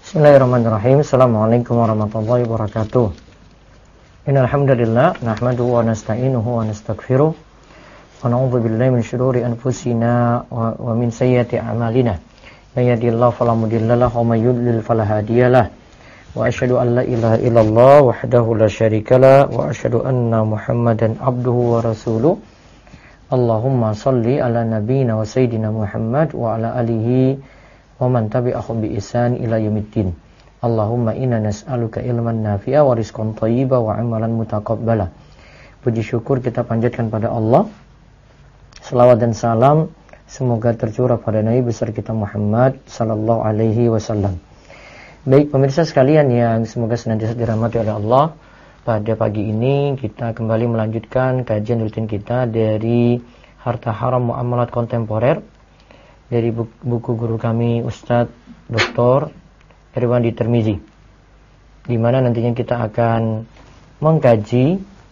Bismillahirrahmanirrahim. Assalamualaikum warahmatullahi wabarakatuh. Innal hamdalillah nahmaduhu wa nasta'inuhu wa nastaghfiruh wa na'udzu billahi min shururi anfusina wa min sayyiati a'malina. May yahdihillahu fala mudhillalah wa may yudlil fala hadiyalah. Wa asyhadu an la ilaha illallah wahdahu la syarikalah wa asyhadu anna Muhammadan abduhu wa rasuluh. Allahumma shalli ala nabiyyina wa sayyidina Muhammad wa ala alihi wa man tabi'ahum bi ihsan ila yaumiddin. Allahumma inna nas'aluka ilman nafi'a wa rizqan thayyiba wa amalan mutaqabbala. Puji syukur kita panjatkan pada Allah. Selawat dan salam semoga tercurah pada Nabi besar kita Muhammad sallallahu alaihi wasallam. Baik pemirsa sekalian yang semoga senantiasa dirahmati oleh Allah, pada pagi ini kita kembali melanjutkan kajian rutin kita dari Harta Haram Muamalat Kontemporer dari buku guru kami Ustadz Dr. Irwandi Tirmizi, di mana nantinya kita akan mengkaji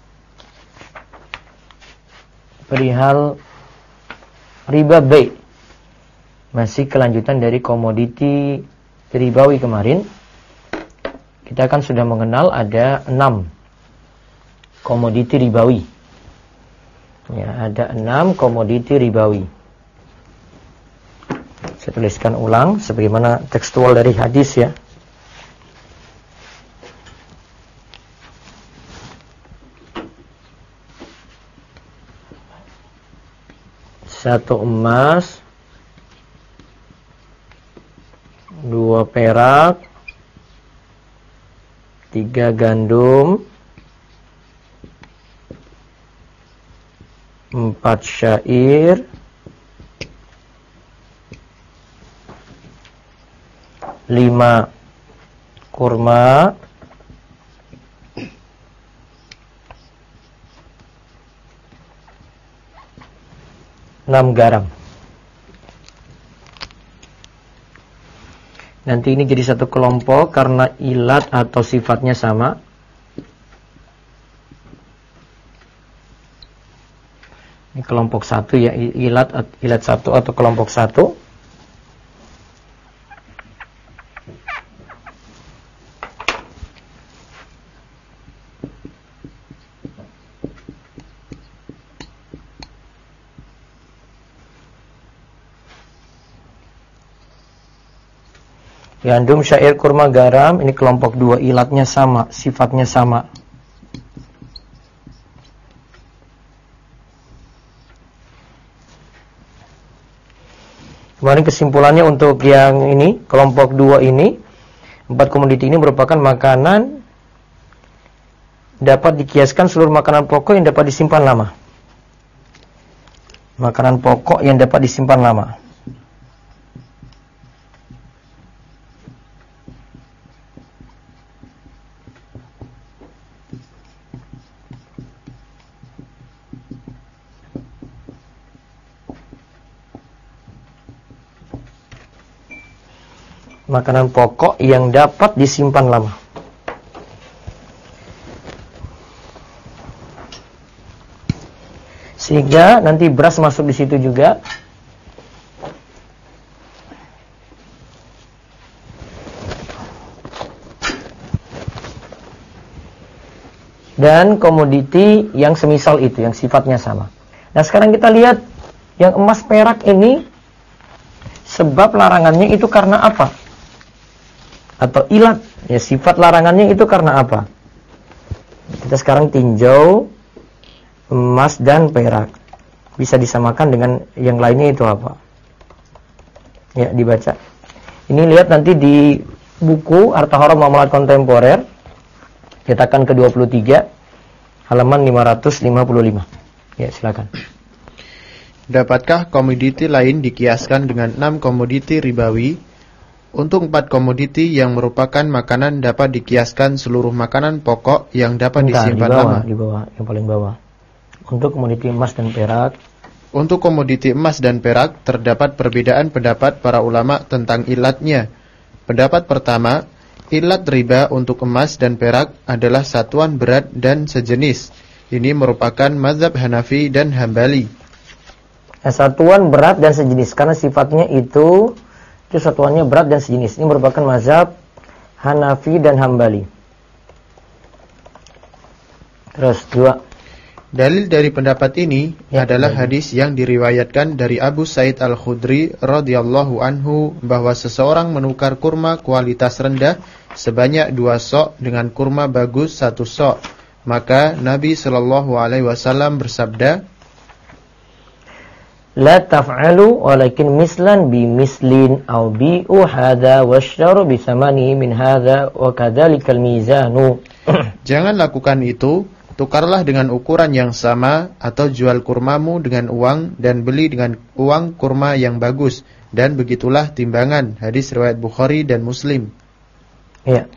perihal riba B, masih kelanjutan dari komoditi ribawi kemarin. Kita kan sudah mengenal ada 6 komoditi ribawi ya, ada 6 komoditi ribawi. Saya tuliskan ulang sebagaimana tekstual dari hadis ya. Satu emas, 2 perak, 3 gandum, 4 syair, 5 kurma, 6 garam. Nanti ini jadi satu kelompok karena ilat atau sifatnya sama. Ini kelompok 1 ya, ilat 1 atau kelompok 1. Gandum, syair, kurma, garam. Ini kelompok 2, ilatnya sama, sifatnya sama. Kemarin kesimpulannya untuk yang ini, kelompok 2 ini, 4 komoditi ini merupakan makanan dapat dikiaskan seluruh makanan pokok yang dapat disimpan lama. Makanan pokok yang dapat disimpan lama. Makanan pokok yang dapat disimpan lama. Sehingga nanti beras masuk di situ juga. Dan komoditi yang semisal itu, yang sifatnya sama. Nah sekarang kita lihat yang emas perak ini, sebab larangannya itu karena apa? Atau ilat, ya sifat larangannya itu karena apa? Kita sekarang tinjau emas dan perak. Bisa disamakan dengan yang lainnya itu apa? Ya, dibaca. Ini lihat nanti di buku Harta Haram Muamalat Kontemporer, cetakan ke-23, halaman 555. Ya, silakan. Dapatkah komoditi lain dikiaskan dengan 6 komoditi ribawi? Untuk 4 komoditi yang merupakan makanan dapat dikiaskan seluruh makanan pokok yang dapat disimpan lama. Di bawah, yang paling bawah. Untuk komoditi emas dan perak. Untuk komoditi emas dan perak terdapat perbedaan pendapat para ulama tentang ilatnya. Pendapat pertama, ilat riba untuk emas dan perak adalah satuan berat dan sejenis. Ini merupakan mazhab Hanafi dan Hambali. Satuan berat dan sejenis, karena sifatnya itu satuannya berat dan sejenis. Ini merupakan mazhab Hanafi dan Hambali. Terus 2. Dalil dari pendapat ini adalah hadis yang diriwayatkan dari Abu Sa'id Al-Khudri radhiyallahu anhu bahwa seseorang menukar kurma kualitas rendah sebanyak 2 sok dengan kurma bagus 1 sok. Maka Nabi sallallahu alaihi wasallam bersabda, La taf'alu walakin mislan bi mislin aw bi'u hadha washtaru bi samani min hadha wa kadzalikal mizanu. Jangan lakukan itu. Tukarlah dengan ukuran yang sama atau jual kurmamu dengan uang dan beli dengan uang kurma yang bagus, dan begitulah timbangan. Hadis riwayat Bukhari dan Muslim. Ya.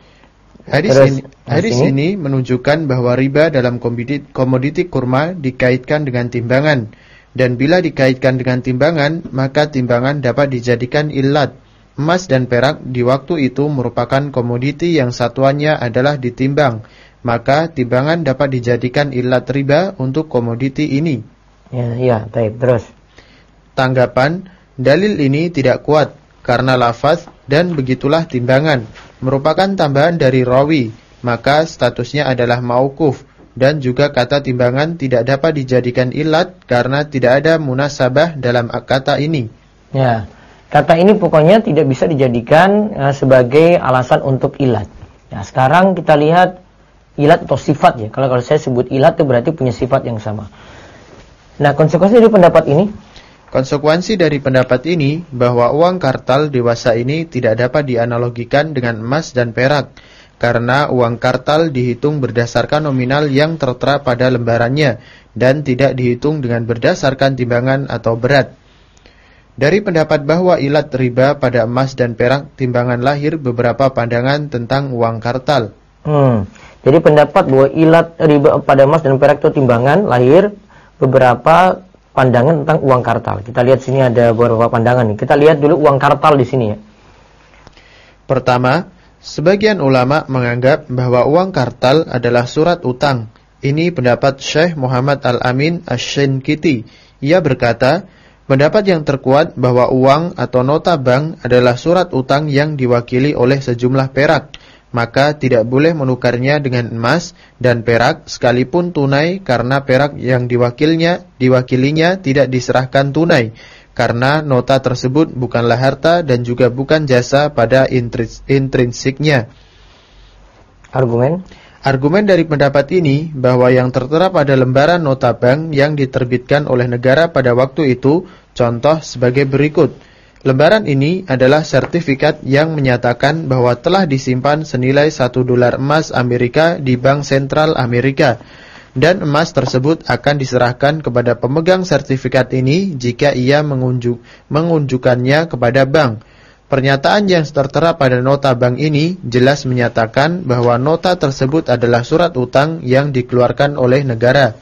Hadis ini menunjukkan bahwa riba dalam komoditi kurma dikaitkan dengan timbangan, dan bila dikaitkan dengan timbangan, maka timbangan dapat dijadikan illat. Emas dan perak di waktu itu merupakan komoditi yang satuannya adalah ditimbang, maka timbangan dapat dijadikan illat riba untuk komoditi ini. Ya, baik, terus. Tanggapan, dalil ini tidak kuat karena lafaz dan begitulah timbangan merupakan tambahan dari rawi, maka statusnya adalah mauquf, dan juga kata timbangan tidak dapat dijadikan illat karena tidak ada munasabah dalam kata ini. Ya, kata ini pokoknya tidak bisa dijadikan sebagai alasan untuk illat. Ya, sekarang kita lihat ilat atau sifat ya. Kalau saya sebut ilat itu berarti punya sifat yang sama. Nah, konsekuensi dari pendapat ini? Konsekuensi dari pendapat ini bahwa uang kartal dewasa ini tidak dapat dianalogikan dengan emas dan perak, karena uang kartal dihitung berdasarkan nominal yang tertera pada lembarannya dan tidak dihitung dengan berdasarkan timbangan atau berat. Dari pendapat bahwa ilat riba pada emas dan perak timbangan lahir beberapa pandangan tentang uang kartal. Jadi pendapat bahwa ilat riba pada emas dan perak itu timbangan lahir beberapa pandangan tentang uang kartal. Kita lihat sini ada beberapa pandangan nih. Kita lihat dulu uang kartal di sini ya. Pertama, sebagian ulama menganggap bahwa uang kartal adalah surat utang. Ini pendapat Syekh Muhammad Al-Amin Asy-Syinkiti. Ia berkata, pendapat yang terkuat bahwa uang atau nota bank adalah surat utang yang diwakili oleh sejumlah perak, maka tidak boleh menukarnya dengan emas dan perak sekalipun tunai, karena perak yang diwakilinya tidak diserahkan tunai, karena nota tersebut bukanlah harta dan juga bukan jasa pada intrinsiknya. Argumen dari pendapat ini bahwa yang tertera pada lembaran nota bank yang diterbitkan oleh negara pada waktu itu, contoh sebagai berikut. Lembaran ini adalah sertifikat yang menyatakan bahwa telah disimpan senilai $1 emas Amerika di Bank Sentral Amerika, dan emas tersebut akan diserahkan kepada pemegang sertifikat ini jika ia mengunjukkannya kepada bank. Pernyataan yang tertera pada nota bank ini jelas menyatakan bahwa nota tersebut adalah surat utang yang dikeluarkan oleh negara.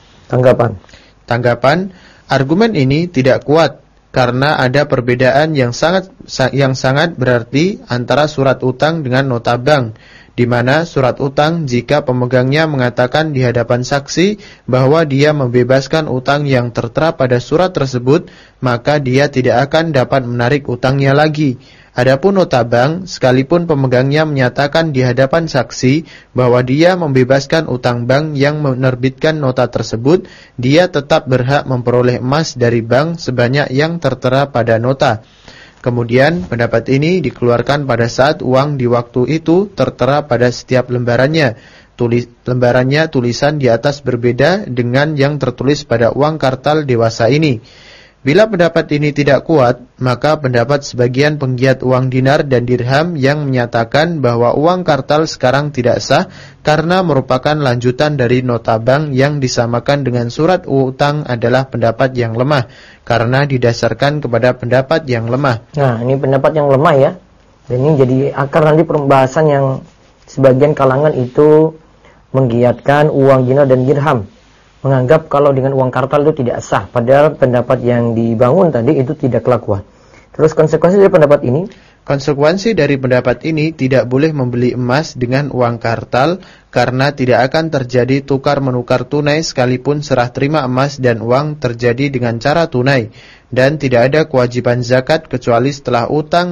Tanggapan, argumen ini tidak kuat karena ada perbedaan yang sangat berarti antara surat utang dengan nota bank, di mana surat utang jika pemegangnya mengatakan di hadapan saksi bahwa dia membebaskan utang yang tertera pada surat tersebut, maka dia tidak akan dapat menarik utangnya lagi. Adapun nota bank, sekalipun pemegangnya menyatakan di hadapan saksi bahwa dia membebaskan utang bank yang menerbitkan nota tersebut, dia tetap berhak memperoleh emas dari bank sebanyak yang tertera pada nota. Kemudian pendapat ini dikeluarkan pada saat uang di waktu itu tertera pada setiap lembarannya. Lembarannya tulisan di atas berbeda dengan yang tertulis pada uang kartal dewasa ini. Bila pendapat ini tidak kuat, maka pendapat sebagian penggiat uang dinar dan dirham yang menyatakan bahwa uang kartal sekarang tidak sah karena merupakan lanjutan dari nota bank yang disamakan dengan surat utang adalah pendapat yang lemah, karena didasarkan kepada pendapat yang lemah. Nah, ini pendapat yang lemah ya. Dan ini jadi akar nanti pembahasan yang sebagian kalangan itu menggiatkan uang dinar dan dirham, menganggap kalau dengan uang kartal itu tidak sah, padahal pendapat yang dibangun tadi itu tidaklah kuat. Terus konsekuensi dari pendapat ini? Konsekuensi dari pendapat ini tidak boleh membeli emas dengan uang kartal, karena tidak akan terjadi tukar-menukar tunai sekalipun serah terima emas dan uang terjadi dengan cara tunai, dan tidak ada kewajiban zakat kecuali setelah utang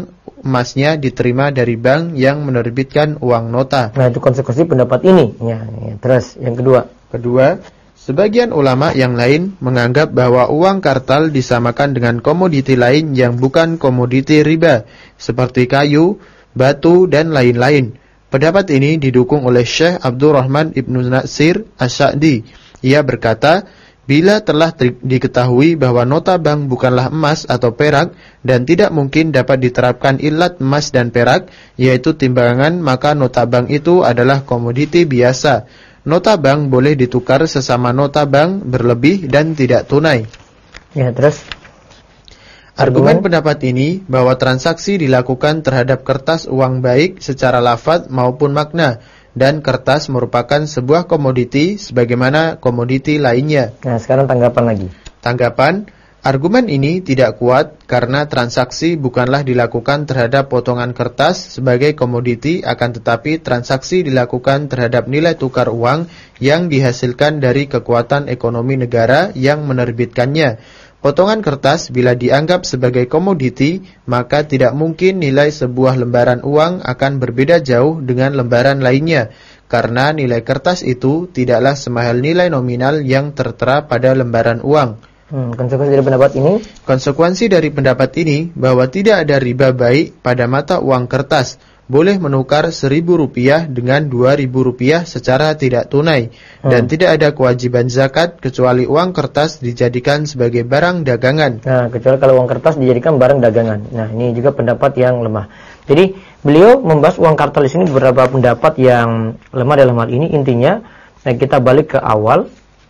emasnya diterima dari bank yang menerbitkan uang nota. Nah, itu konsekuensi pendapat ini. Ya. Terus yang kedua. Kedua, sebagian ulama yang lain menganggap bahwa uang kartal disamakan dengan komoditi lain yang bukan komoditi riba, seperti kayu, batu, dan lain-lain. Pendapat ini didukung oleh Syekh Abdurrahman Ibnu Nasir Asy-Sya'di. Ia berkata, bila telah diketahui bahwa nota bank bukanlah emas atau perak dan tidak mungkin dapat diterapkan ilat emas dan perak, yaitu timbangan, maka nota bank itu adalah komoditi biasa. Nota bank boleh ditukar sesama nota bank berlebih dan tidak tunai. Ya, terus Argumen pendapat ini bahwa transaksi dilakukan terhadap kertas uang baik secara lafaz maupun makna, dan kertas merupakan sebuah komoditi sebagaimana komoditi lainnya. Nah, sekarang tanggapan lagi. Tanggapan, argumen ini tidak kuat karena transaksi bukanlah dilakukan terhadap potongan kertas sebagai komoditi, akan tetapi transaksi dilakukan terhadap nilai tukar uang yang dihasilkan dari kekuatan ekonomi negara yang menerbitkannya. Potongan kertas bila dianggap sebagai komoditi, maka tidak mungkin nilai sebuah lembaran uang akan berbeda jauh dengan lembaran lainnya, karena nilai kertas itu tidaklah semahal nilai nominal yang tertera pada lembaran uang. Konsekuensi dari pendapat ini? Konsekuensi dari pendapat ini bahwa tidak ada riba baik pada mata uang kertas. Boleh menukar Rp1.000 dengan Rp2.000 secara tidak tunai, dan tidak ada kewajiban zakat kecuali uang kertas dijadikan sebagai barang dagangan. Nah, kecuali kalau uang kertas dijadikan barang dagangan. Nah, ini juga pendapat yang lemah. Jadi beliau membahas uang kartal di sini beberapa pendapat yang lemah dalam hal ini. Intinya, kita balik ke awal.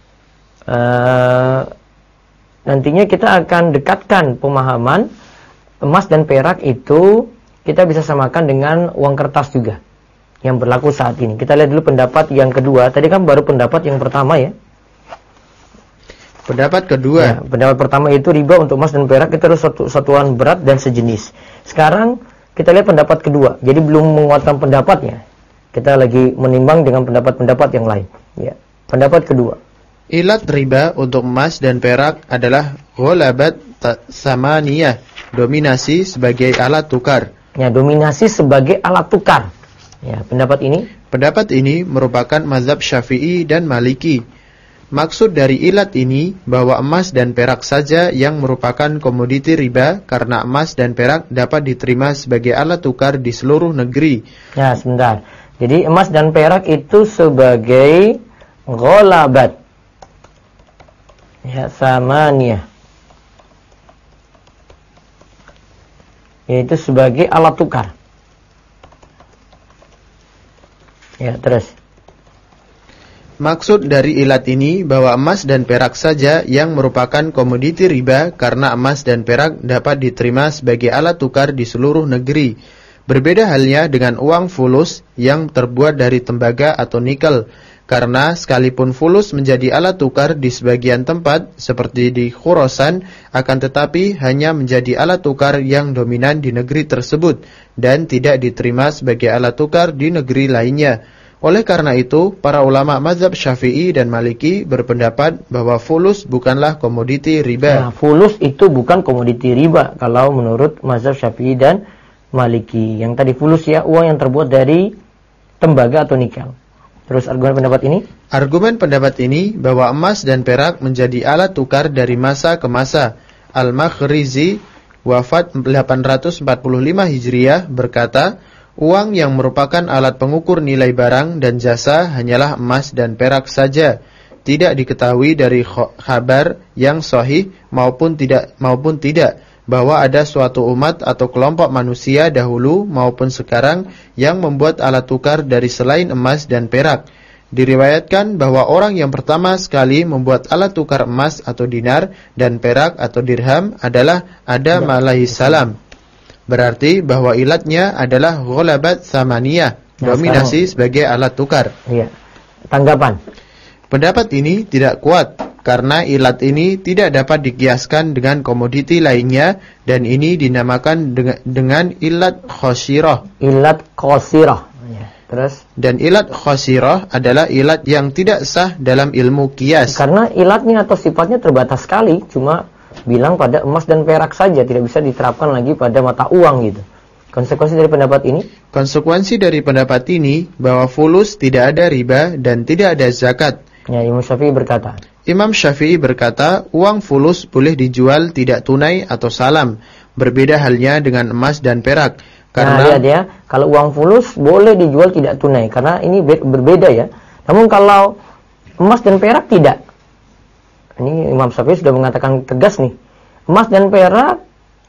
Nantinya kita akan dekatkan pemahaman emas dan perak itu kita bisa samakan dengan uang kertas juga yang berlaku saat ini. Kita lihat dulu pendapat yang kedua. Tadi kan baru pendapat yang pertama ya. Pendapat kedua. Ya, pendapat pertama itu riba untuk emas dan perak itu harus satuan berat dan sejenis. Sekarang kita lihat pendapat kedua. Jadi belum menguatkan pendapatnya. Kita lagi menimbang dengan pendapat-pendapat yang lain. Ya. Pendapat kedua. Ilat riba untuk emas dan perak adalah ghalabat samaniyah, dominasi sebagai alat tukar. Ya, dominasi sebagai alat tukar. Ya, pendapat ini? Pendapat ini merupakan mazhab Syafi'i dan Maliki. Maksud dari ilat ini bahwa emas dan perak saja yang merupakan komoditi riba, karena emas dan perak dapat diterima sebagai alat tukar di seluruh negeri. Ya, sebentar. Jadi emas dan perak itu sebagai ghalabat. Ya, samaniyah. Yaitu sebagai alat tukar. Ya, terus. Maksud dari ilat ini bahwa emas dan perak saja yang merupakan komoditi riba, karena emas dan perak dapat diterima sebagai alat tukar di seluruh negeri. Berbeda halnya dengan uang fulus yang terbuat dari tembaga atau nikel, karena sekalipun fulus menjadi alat tukar di sebagian tempat seperti di Khurasan, akan tetapi hanya menjadi alat tukar yang dominan di negeri tersebut dan tidak diterima sebagai alat tukar di negeri lainnya. Oleh karena itu, para ulama mazhab Syafi'i dan Maliki berpendapat bahwa fulus bukanlah komoditi riba. Nah, fulus itu bukan komoditi riba kalau menurut mazhab Syafi'i dan Maliki. Yang tadi fulus ya, uang yang terbuat dari tembaga atau nikel. Terus argumen pendapat ini? Argumen pendapat ini bahwa emas dan perak menjadi alat tukar dari masa ke masa. Al-Makhrizi, wafat 845 Hijriah, berkata, uang yang merupakan alat pengukur nilai barang dan jasa hanyalah emas dan perak saja. Tidak diketahui dari khabar yang sahih maupun tidak bahwa ada suatu umat atau kelompok manusia dahulu maupun sekarang yang membuat alat tukar dari selain emas dan perak. Diriwayatkan bahwa orang yang pertama sekali membuat alat tukar emas atau dinar dan perak atau dirham adalah Adam alaihissalam. Berarti bahwa ilatnya adalah ghalabat samaniyah, dominasi sebagai alat tukar. Iya. Tanggapan. Pendapat ini tidak kuat karena ilat ini tidak dapat dikiaskan dengan komoditi lainnya, dan ini dinamakan dengan ilat khosirah. Ilat khosirah. Ya. Terus? Dan ilat khosirah adalah ilat yang tidak sah dalam ilmu kias. Karena ilatnya atau sifatnya terbatas sekali, cuma bilang pada emas dan perak saja, tidak bisa diterapkan lagi pada mata uang gitu. Konsekuensi dari pendapat ini? Konsekuensi dari pendapat ini bahwa fulus tidak ada riba dan tidak ada zakat. Ya, Imam Syafi'i berkata. Imam Syafi'i berkata, uang fulus boleh dijual tidak tunai atau salam. Berbeda halnya dengan emas dan perak. Karena lihat ya, kalau uang fulus boleh dijual tidak tunai karena ini berbeda ya. Namun kalau emas dan perak tidak. Ini Imam Syafi'i sudah mengatakan tegas nih. Emas dan perak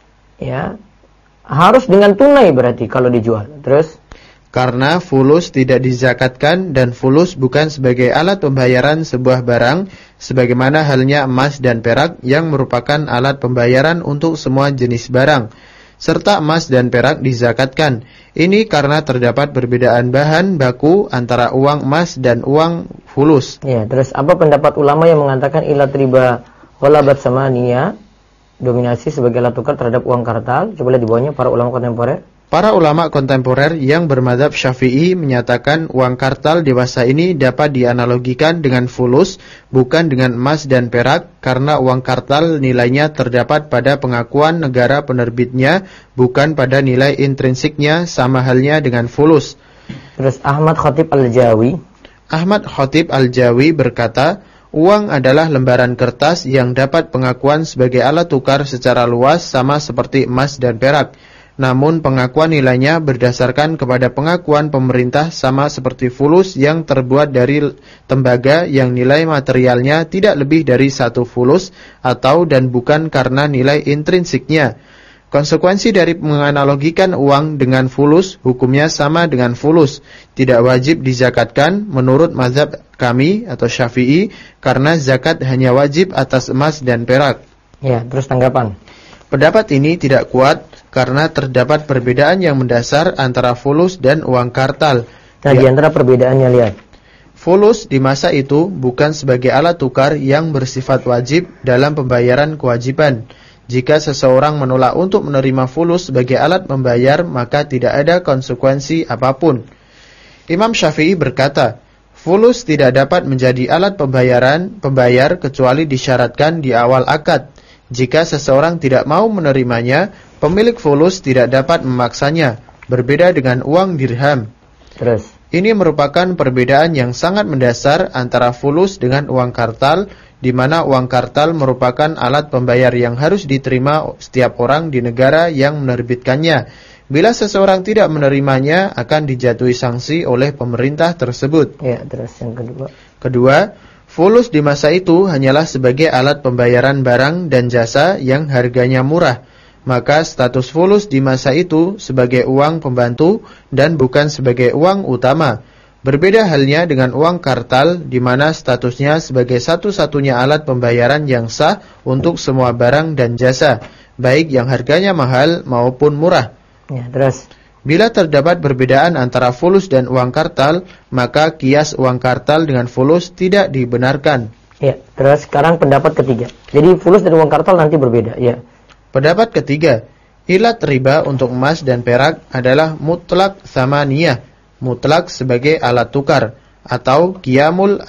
ya harus dengan tunai berarti kalau dijual. Terus karena fulus tidak dizakatkan dan fulus bukan sebagai alat pembayaran sebuah barang sebagaimana halnya emas dan perak yang merupakan alat pembayaran untuk semua jenis barang. Serta emas dan perak dizakatkan. Ini karena terdapat perbedaan bahan baku antara uang emas dan uang fulus. Ya, terus apa pendapat ulama yang mengatakan ilat riba ghalabat samaniyah, dominasi sebagai alat tukar terhadap uang kartal? Coba lihat di bawahnya para ulama kontemporer. Para ulama kontemporer yang bermadzhab Syafi'i menyatakan uang kartal dewasa ini dapat dianalogikan dengan fulus, bukan dengan emas dan perak, karena uang kartal nilainya terdapat pada pengakuan negara penerbitnya, bukan pada nilai intrinsiknya, sama halnya dengan fulus. Terus Ahmad Khatib Al-Jawi. Ahmad Khatib Al-Jawi berkata, uang adalah lembaran kertas yang dapat pengakuan sebagai alat tukar secara luas sama seperti emas dan perak. Namun pengakuan nilainya berdasarkan kepada pengakuan pemerintah sama seperti fulus yang terbuat dari tembaga yang nilai materialnya tidak lebih dari 1 fulus atau dan bukan karena nilai intrinsiknya. Konsekuensi dari menganalogikan uang dengan fulus, hukumnya sama dengan fulus. Tidak wajib dizakatkan menurut mazhab kami atau Syafi'i karena zakat hanya wajib atas emas dan perak. Ya, terus tanggapan. Pendapat ini tidak kuat karena terdapat perbedaan yang mendasar antara fulus dan uang kartal. Nah, di antara perbedaannya lihat. Fulus di masa itu bukan sebagai alat tukar yang bersifat wajib dalam pembayaran kewajiban. Jika seseorang menolak untuk menerima fulus sebagai alat membayar, maka tidak ada konsekuensi apapun. Imam Syafi'i berkata, fulus tidak dapat menjadi alat pembayar kecuali disyaratkan di awal akad. Jika seseorang tidak mau menerimanya, pemilik fulus tidak dapat memaksanya, berbeda dengan uang dirham. Terus, ini merupakan perbedaan yang sangat mendasar antara fulus dengan uang kartal, di mana uang kartal merupakan alat pembayar yang harus diterima setiap orang di negara yang menerbitkannya. Bila seseorang tidak menerimanya, akan dijatuhi sanksi oleh pemerintah tersebut. Ya, terus yang kedua. Kedua, fulus di masa itu hanyalah sebagai alat pembayaran barang dan jasa yang harganya murah. Maka status fulus di masa itu sebagai uang pembantu dan bukan sebagai uang utama. Berbeda halnya dengan uang kartal di mana statusnya sebagai satu-satunya alat pembayaran yang sah untuk semua barang dan jasa, baik yang harganya mahal maupun murah. Ya, terus. Bila terdapat perbedaan antara fulus dan uang kartal, maka kias uang kartal dengan fulus tidak dibenarkan. Ya, terus sekarang pendapat ketiga. Jadi fulus dan uang kartal nanti berbeda, ya. Pendapat ketiga, ilat riba untuk emas dan perak adalah mutlak samaniyah, mutlak sebagai alat tukar, atau qiyamul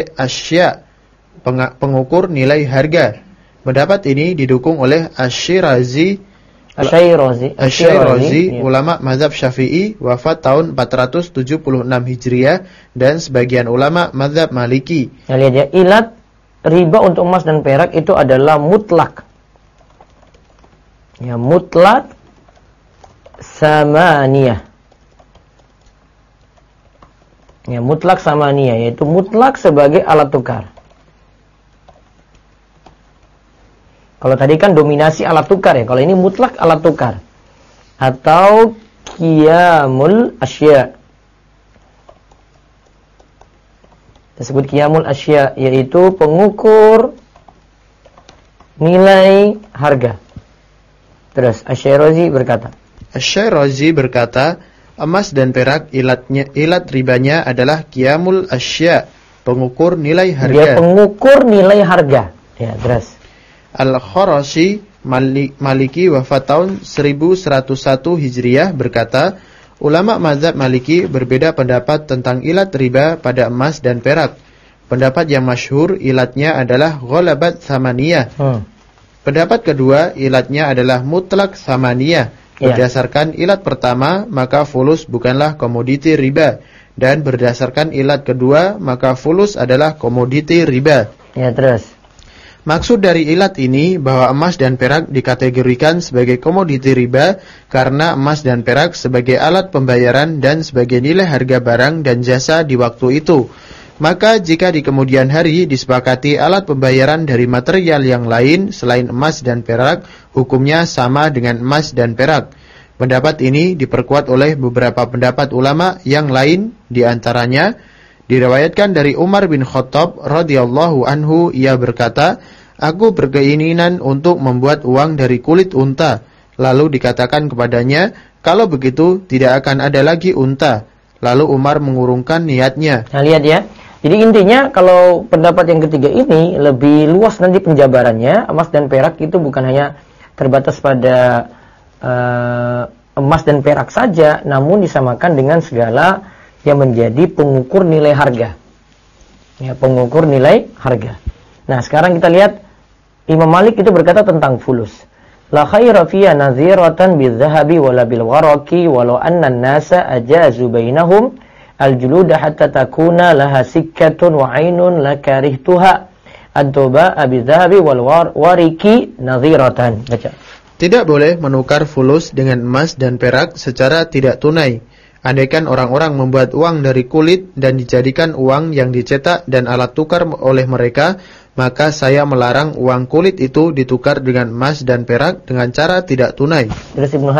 asya, pengukur nilai harga. Pendapat ini didukung oleh Asy-Syirazi, ya. Ulama mazhab Syafi'i, wafat tahun 476 Hijriah, dan sebagian ulama mazhab Maliki. Nah, lihat ya, ilat riba untuk emas dan perak itu adalah mutlak. Ya, mutlak samaniyah. Ya, mutlak samaniyah, yaitu mutlak sebagai alat tukar. Kalau tadi kan dominasi alat tukar ya, kalau ini mutlak alat tukar. Atau qiyamul asya. Disebut qiyamul asya, yaitu pengukur nilai harga. Terus Asy-Syirazi berkata. Asy-Syirazi berkata, emas dan perak ilat ribanya adalah qiyamul asya, pengukur nilai harga. Dia pengukur nilai harga. Ya, terus. Al-Kharashi Maliki wafat tahun 1101 Hijriah berkata, ulama mazhab Maliki berbeda pendapat tentang ilat riba pada emas dan perak. Pendapat yang masyhur ilatnya adalah ghalabat samaniyah. Pendapat kedua ilatnya adalah mutlak samaniyah, Berdasarkan ilat pertama, maka fulus bukanlah komoditi riba. Dan berdasarkan ilat kedua, maka fulus adalah komoditi riba. Ya, terus. Maksud dari ilat ini bahwa emas dan perak dikategorikan sebagai komoditi riba karena emas dan perak sebagai alat pembayaran dan sebagai nilai harga barang dan jasa di waktu itu. Maka jika di kemudian hari disepakati alat pembayaran dari material yang lain selain emas dan perak, hukumnya sama dengan emas dan perak. Pendapat ini diperkuat oleh beberapa pendapat ulama yang lain, di antaranya diriwayatkan dari Umar bin Khattab radhiyallahu anhu, ia berkata, "Aku berkeinginan untuk membuat uang dari kulit unta." Lalu dikatakan kepadanya, "Kalau begitu tidak akan ada lagi unta." Lalu Umar mengurungkan niatnya. Nah, lihat ya. Jadi intinya kalau pendapat yang ketiga ini lebih luas nanti penjabarannya. Emas dan perak itu bukan hanya terbatas pada emas dan perak saja, namun disamakan dengan segala yang menjadi pengukur nilai harga. Ya, pengukur nilai harga. Nah, sekarang kita lihat Imam Malik itu berkata tentang fulus. La khaira fiya naziratan bil-dhahabi wala bil-waraqi walau anna an-nasa ajazu bainahum al-juluda hatta takuna laha sikkatun wa 'ainun la karihtuha ad-duba bil-dhahabi wal-waraqi naziratan. Baca. Tidak boleh menukar fulus dengan emas dan perak secara tidak tunai. Andaikan orang-orang membuat uang dari kulit dan dijadikan uang yang dicetak dan alat tukar oleh mereka, maka saya melarang uang kulit itu ditukar dengan emas dan perak dengan cara tidak tunai. Terus Ibnu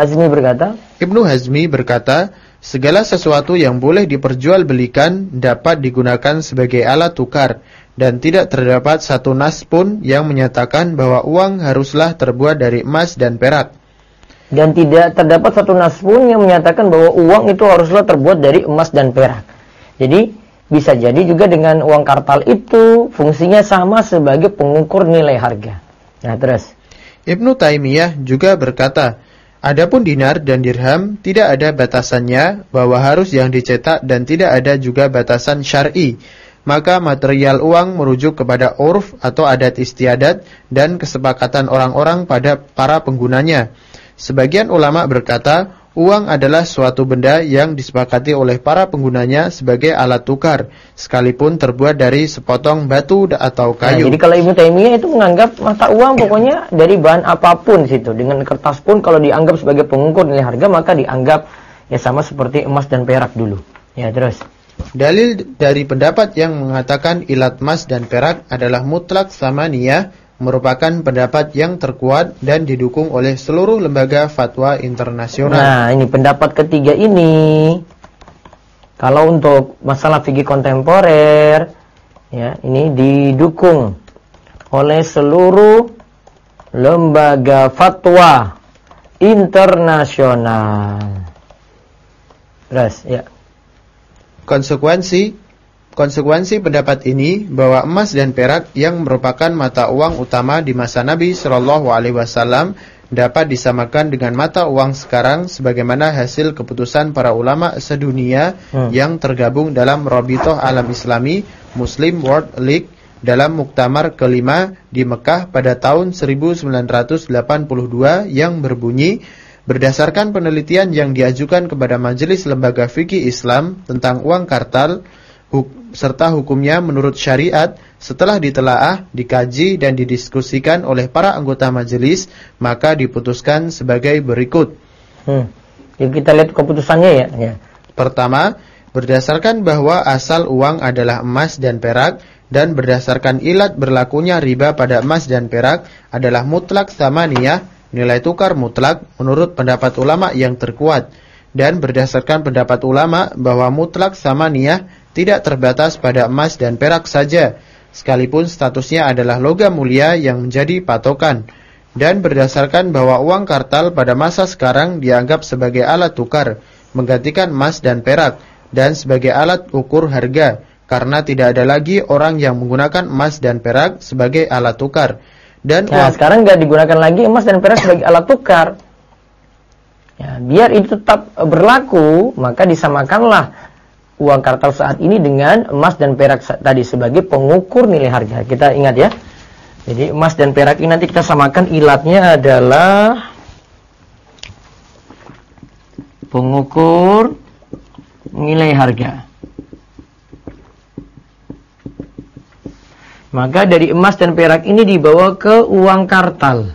Hazmi berkata, segala sesuatu yang boleh diperjualbelikan dapat digunakan sebagai alat tukar, dan tidak terdapat satu nas pun yang menyatakan bahwa uang haruslah terbuat dari emas dan perak. Dan tidak terdapat satu nas pun yang menyatakan bahwa uang itu haruslah terbuat dari emas dan perak. Jadi bisa jadi juga dengan uang kartal itu fungsinya sama sebagai pengukur nilai harga. Nah, terus Ibnu Taimiyah juga berkata, adapun dinar dan dirham tidak ada batasannya bahwa harus yang dicetak dan tidak ada juga batasan syar'i. Maka material uang merujuk kepada urf atau adat istiadat dan kesepakatan orang-orang pada para penggunanya. Sebagian ulama berkata, uang adalah suatu benda yang disepakati oleh para penggunanya sebagai alat tukar, sekalipun terbuat dari sepotong batu atau kayu. Nah, jadi kalau Ibnu Taimiyah itu menganggap mata uang pokoknya dari bahan apapun situ, dengan kertas pun kalau dianggap sebagai pengukur nilai harga maka dianggap ya sama seperti emas dan perak dulu. Ya, terus. Dalil dari pendapat yang mengatakan ilat emas dan perak adalah mutlak samaniyah merupakan pendapat yang terkuat dan didukung oleh seluruh lembaga fatwa internasional. Nah, ini pendapat ketiga ini. Kalau untuk masalah fikih kontemporer, ya, ini didukung oleh seluruh lembaga fatwa internasional. Terus, ya. Konsekuensi pendapat ini bahwa emas dan perak yang merupakan mata uang utama di masa Nabi Shallallahu Alaihi Wasallam dapat disamakan dengan mata uang sekarang sebagaimana hasil keputusan para ulama sedunia yang tergabung dalam Rabithah Alam Islami Muslim World League dalam muktamar kelima di Mekah pada tahun 1982 yang berbunyi, berdasarkan penelitian yang diajukan kepada Majelis Lembaga Fikih Islam tentang uang kartal serta hukumnya menurut syariat, setelah ditelaah, dikaji dan didiskusikan oleh para anggota majelis, maka diputuskan sebagai berikut. Jadi kita lihat keputusannya ya. Pertama, berdasarkan bahwa asal uang adalah emas dan perak, dan berdasarkan ilat berlakunya riba pada emas dan perak adalah mutlak tsamaniyah, nilai tukar mutlak menurut pendapat ulama yang terkuat. Dan berdasarkan pendapat ulama bahwa mutlak tsamaniyah tidak terbatas pada emas dan perak saja, sekalipun statusnya adalah logam mulia yang menjadi patokan. Dan berdasarkan bahwa uang kartal pada masa sekarang dianggap sebagai alat tukar, menggantikan emas dan perak, dan sebagai alat ukur harga, karena tidak ada lagi orang yang menggunakan emas dan perak sebagai alat tukar. Dan sekarang nggak digunakan lagi emas dan perak sebagai alat tukar. Ya, biar itu tetap berlaku, maka disamakanlah uang kartal saat ini dengan emas dan perak tadi sebagai pengukur nilai harga. Kita ingat ya. Jadi emas dan perak ini nanti kita samakan, ilatnya adalah pengukur nilai harga. Maka dari emas dan perak ini dibawa ke uang kartal.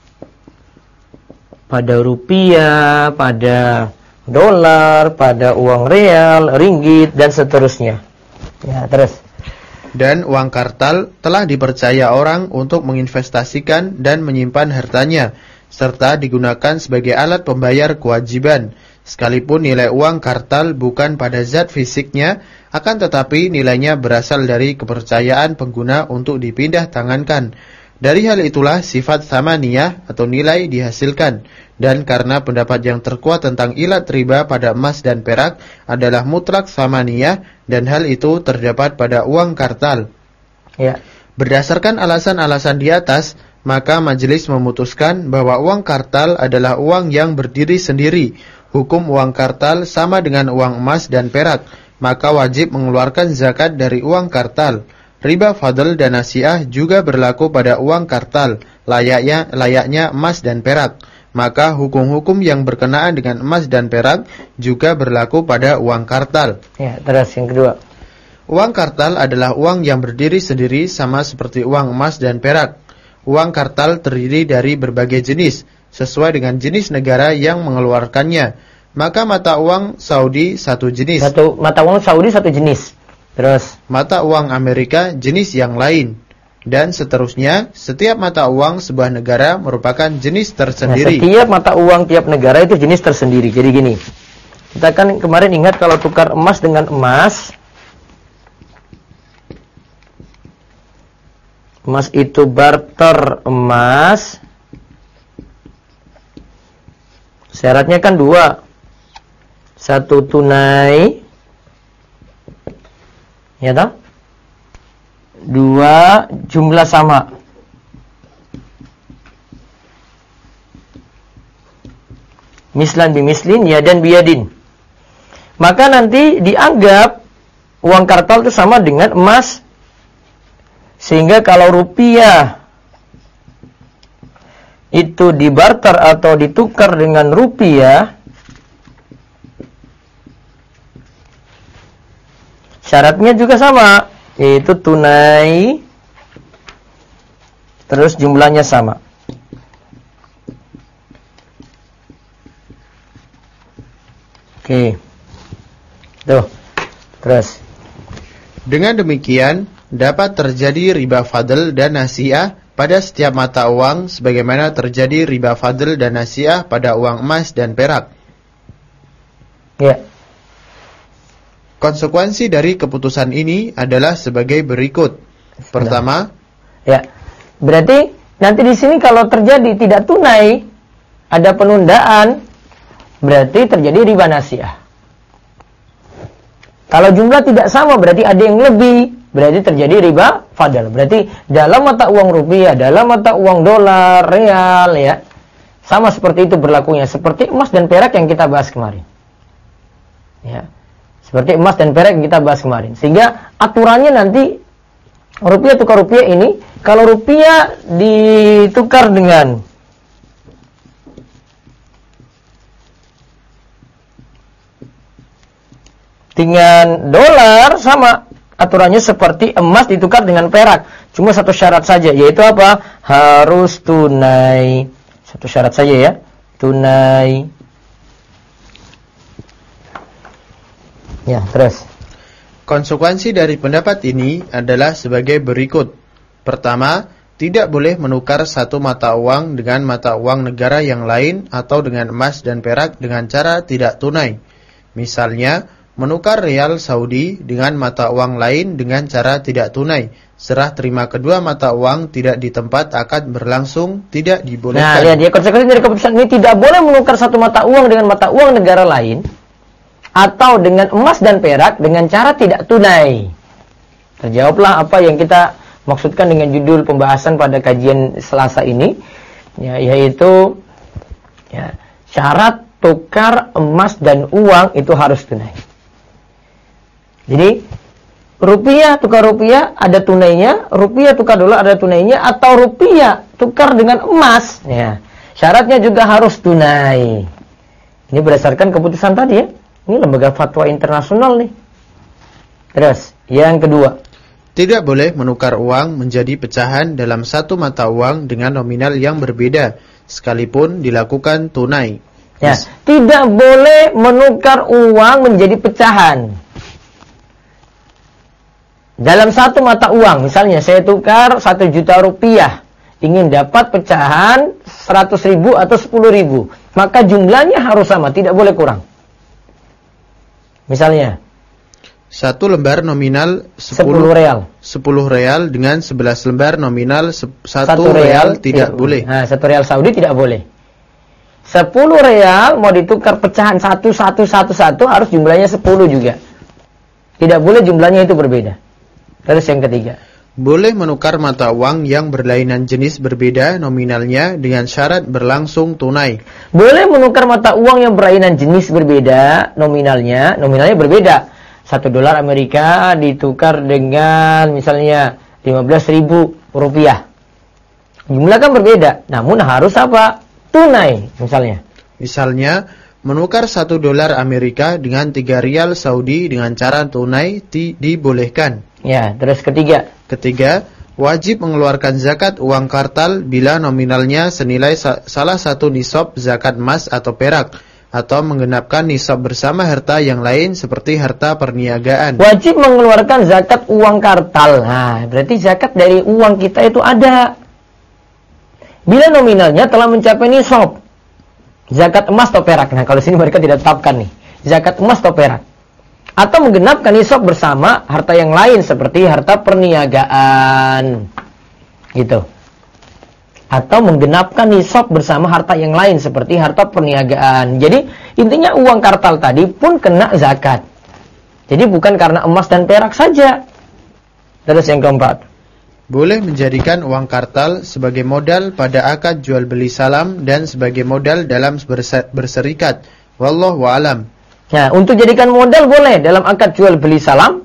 Pada rupiah, pada dolar, pada uang real, ringgit, dan seterusnya. Ya, terus. Dan uang kartal telah dipercaya orang untuk menginvestasikan dan menyimpan hartanya, serta digunakan sebagai alat pembayar kewajiban. Sekalipun nilai uang kartal bukan pada zat fisiknya, akan tetapi nilainya berasal dari kepercayaan pengguna untuk dipindah tangankan. Dari hal itulah sifat tsamaniyah atau nilai dihasilkan. Dan karena pendapat yang terkuat tentang ilat riba pada emas dan perak adalah mutlak tsamaniyah, dan hal itu terdapat pada uang kartal. Ya. Berdasarkan alasan-alasan di atas, maka majelis memutuskan bahwa uang kartal adalah uang yang berdiri sendiri. Hukum uang kartal sama dengan uang emas dan perak, maka wajib mengeluarkan zakat dari uang kartal. Riba fadl dan nasiah juga berlaku pada uang kartal, layaknya emas dan perak. Maka hukum-hukum yang berkenaan dengan emas dan perak juga berlaku pada uang kartal. Ya, terus yang kedua. Uang kartal adalah uang yang berdiri sendiri sama seperti uang emas dan perak. Uang kartal terdiri dari berbagai jenis, sesuai dengan jenis negara yang mengeluarkannya. Maka mata uang Saudi satu jenis. Mata uang Saudi satu jenis. Terus mata uang Amerika jenis yang lain. Dan seterusnya, setiap mata uang sebuah negara merupakan jenis tersendiri. Nah, setiap mata uang tiap negara itu jenis tersendiri. Jadi gini, kita kan kemarin ingat kalau tukar emas dengan emas, emas itu barter emas. Syaratnya kan dua. Satu tunai, ya toh? Dua jumlah sama. Mislan bimislin, yadan biyadin. Maka nanti dianggap uang kartal itu sama dengan emas. Sehingga kalau rupiah itu dibarter atau ditukar dengan rupiah, syaratnya juga sama, yaitu tunai, terus jumlahnya sama. Oke. Tuh. Terus. Dengan demikian, dapat terjadi riba fadl dan nasiah pada setiap mata uang sebagaimana terjadi riba fadl dan nasiah pada uang emas dan perak. Ya. Konsekuensi dari keputusan ini adalah sebagai berikut. Pertama, ya. Berarti nanti di sini kalau terjadi tidak tunai, ada penundaan, berarti terjadi riba nasiah. Kalau jumlah tidak sama, berarti ada yang lebih, berarti terjadi riba fadl. Berarti dalam mata uang rupiah, dalam mata uang dolar, real, ya, sama seperti itu berlakunya, seperti emas dan perak yang kita bahas kemarin. Ya. Seperti emas dan perak yang kita bahas kemarin. Sehingga aturannya nanti rupiah tukar rupiah ini, kalau rupiah ditukar dengan dolar, sama aturannya seperti emas ditukar dengan perak. Cuma satu syarat saja, yaitu apa? Harus tunai. Satu syarat saja ya, tunai. Ya, terus. Konsekuensi dari pendapat ini adalah sebagai berikut. Pertama, tidak boleh menukar satu mata uang dengan mata uang negara yang lain atau dengan emas dan perak dengan cara tidak tunai. Misalnya, menukar rial Saudi dengan mata uang lain dengan cara tidak tunai. Serah terima kedua mata uang tidak di tempat akad berlangsung, tidak dibolehkan. Nah, lihat ya, konsekuensi dari keputusan ini tidak boleh menukar satu mata uang dengan mata uang negara lain atau dengan emas dan perak dengan cara tidak tunai. Terjawablah apa yang kita maksudkan dengan judul pembahasan pada kajian Selasa ini, ya, yaitu ya, syarat tukar emas dan uang itu harus tunai. Jadi rupiah tukar rupiah ada tunainya, rupiah tukar dolar ada tunainya, atau rupiah tukar dengan emas, ya, syaratnya juga harus tunai. Ini berdasarkan keputusan tadi ya. Ini lembaga fatwa internasional nih. Terus, yang kedua. Tidak boleh menukar uang menjadi pecahan dalam satu mata uang dengan nominal yang berbeda, sekalipun dilakukan tunai. Ya, tidak boleh menukar uang menjadi pecahan. Dalam satu mata uang, misalnya saya tukar 1 juta rupiah, ingin dapat pecahan 100.000 atau 10.000, maka jumlahnya harus sama, tidak boleh kurang. Misalnya, 1 lembar nominal 10 real. 10 real dengan 11 lembar nominal 1 real tidak boleh. Nah, 1 real Saudi tidak boleh. 10 real mau ditukar pecahan 1 harus jumlahnya 10 juga. Tidak boleh jumlahnya itu berbeda. Terus yang ketiga. Boleh menukar mata uang yang berlainan jenis berbeda nominalnya dengan syarat berlangsung tunai. Boleh menukar mata uang yang berlainan jenis berbeda nominalnya berbeda. 1 dolar Amerika ditukar dengan misalnya 15.000 rupiah. Jumlah kan berbeda, namun harus apa? Tunai misalnya. Misalnya, menukar 1 dolar Amerika dengan 3 rial Saudi dengan cara tunai dibolehkan. Ya, terus ketiga. Ketiga, wajib mengeluarkan zakat uang kartal bila nominalnya senilai salah satu nisab zakat emas atau perak, atau menggenapkan nisab bersama harta yang lain seperti harta perniagaan. Wajib mengeluarkan zakat uang kartal. Nah, berarti zakat dari uang kita itu ada. Bila nominalnya telah mencapai nisab zakat emas atau perak. Nah, kalau sini mereka tidak tetapkan nih. Zakat emas atau perak. Atau menggenapkan nisab bersama harta yang lain seperti harta perniagaan. Gitu. Atau menggenapkan nisab bersama harta yang lain seperti harta perniagaan. Jadi, intinya uang kartal tadi pun kena zakat. Jadi bukan karena emas dan perak saja. Terus yang keempat. Boleh menjadikan uang kartal sebagai modal pada akad jual beli salam dan sebagai modal dalam berserikat. Wallahu a'lam. Nah, untuk jadikan modal boleh dalam akad jual beli salam.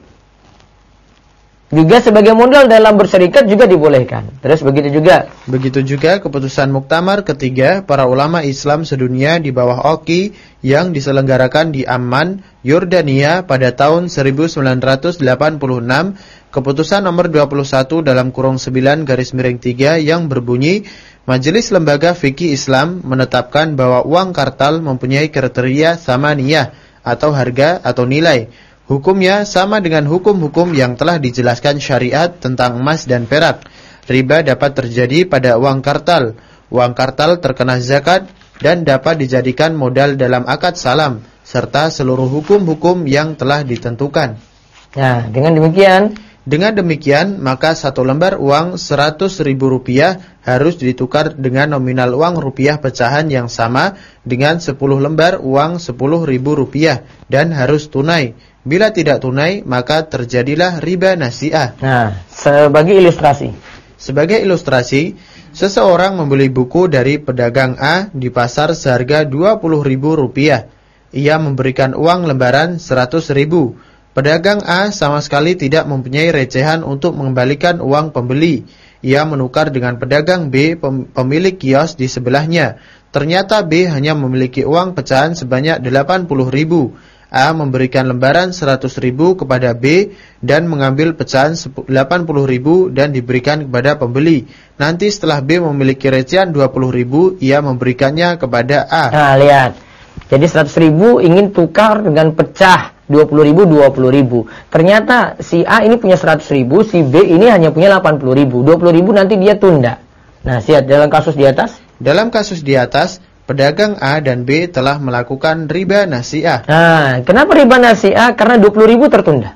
Juga sebagai modal dalam berserikat juga dibolehkan. Terus begitu juga keputusan muktamar ketiga para ulama Islam sedunia di bawah OKI yang diselenggarakan di Amman, Yordania pada tahun 1986, keputusan nomor 21/9/3 yang berbunyi, Majelis Lembaga Fikih Islam menetapkan bahwa uang kartal mempunyai kriteria tsamaniyah atau harga atau nilai. Hukumnya sama dengan hukum-hukum yang telah dijelaskan syariat tentang emas dan perak. Riba dapat terjadi pada uang kartal. Uang kartal terkena zakat dan dapat dijadikan modal dalam akad salam, serta seluruh hukum-hukum yang telah ditentukan. Nah, dengan demikian, maka 1 lembar uang 100.000 rupiah harus ditukar dengan nominal uang rupiah pecahan yang sama dengan 10 lembar uang 10.000 rupiah dan harus tunai. Bila tidak tunai, maka terjadilah riba nasi'ah. Nah, sebagai ilustrasi, seseorang membeli buku dari pedagang A di pasar seharga 20.000 rupiah. Ia memberikan uang lembaran 100.000. Pedagang A sama sekali tidak mempunyai recehan untuk mengembalikan uang pembeli. Ia menukar dengan pedagang B, pemilik kios di sebelahnya. Ternyata B hanya memiliki uang pecahan sebanyak 80.000. A memberikan lembaran 100.000 kepada B dan mengambil pecahan 80.000 dan diberikan kepada pembeli. Nanti setelah B memiliki recehan 20.000, ia memberikannya kepada A. Nah, lihat. Jadi 100.000 ingin tukar dengan pecah 20.000, 20.000. Ternyata si A ini punya 100.000, si B ini hanya punya 80.000. 20.000 nanti dia tunda. Nah, lihat dalam kasus di atas. Dalam kasus di atas, pedagang A dan B telah melakukan riba nasi'ah. Nah, kenapa riba nasi'ah? Karena 20.000 tertunda.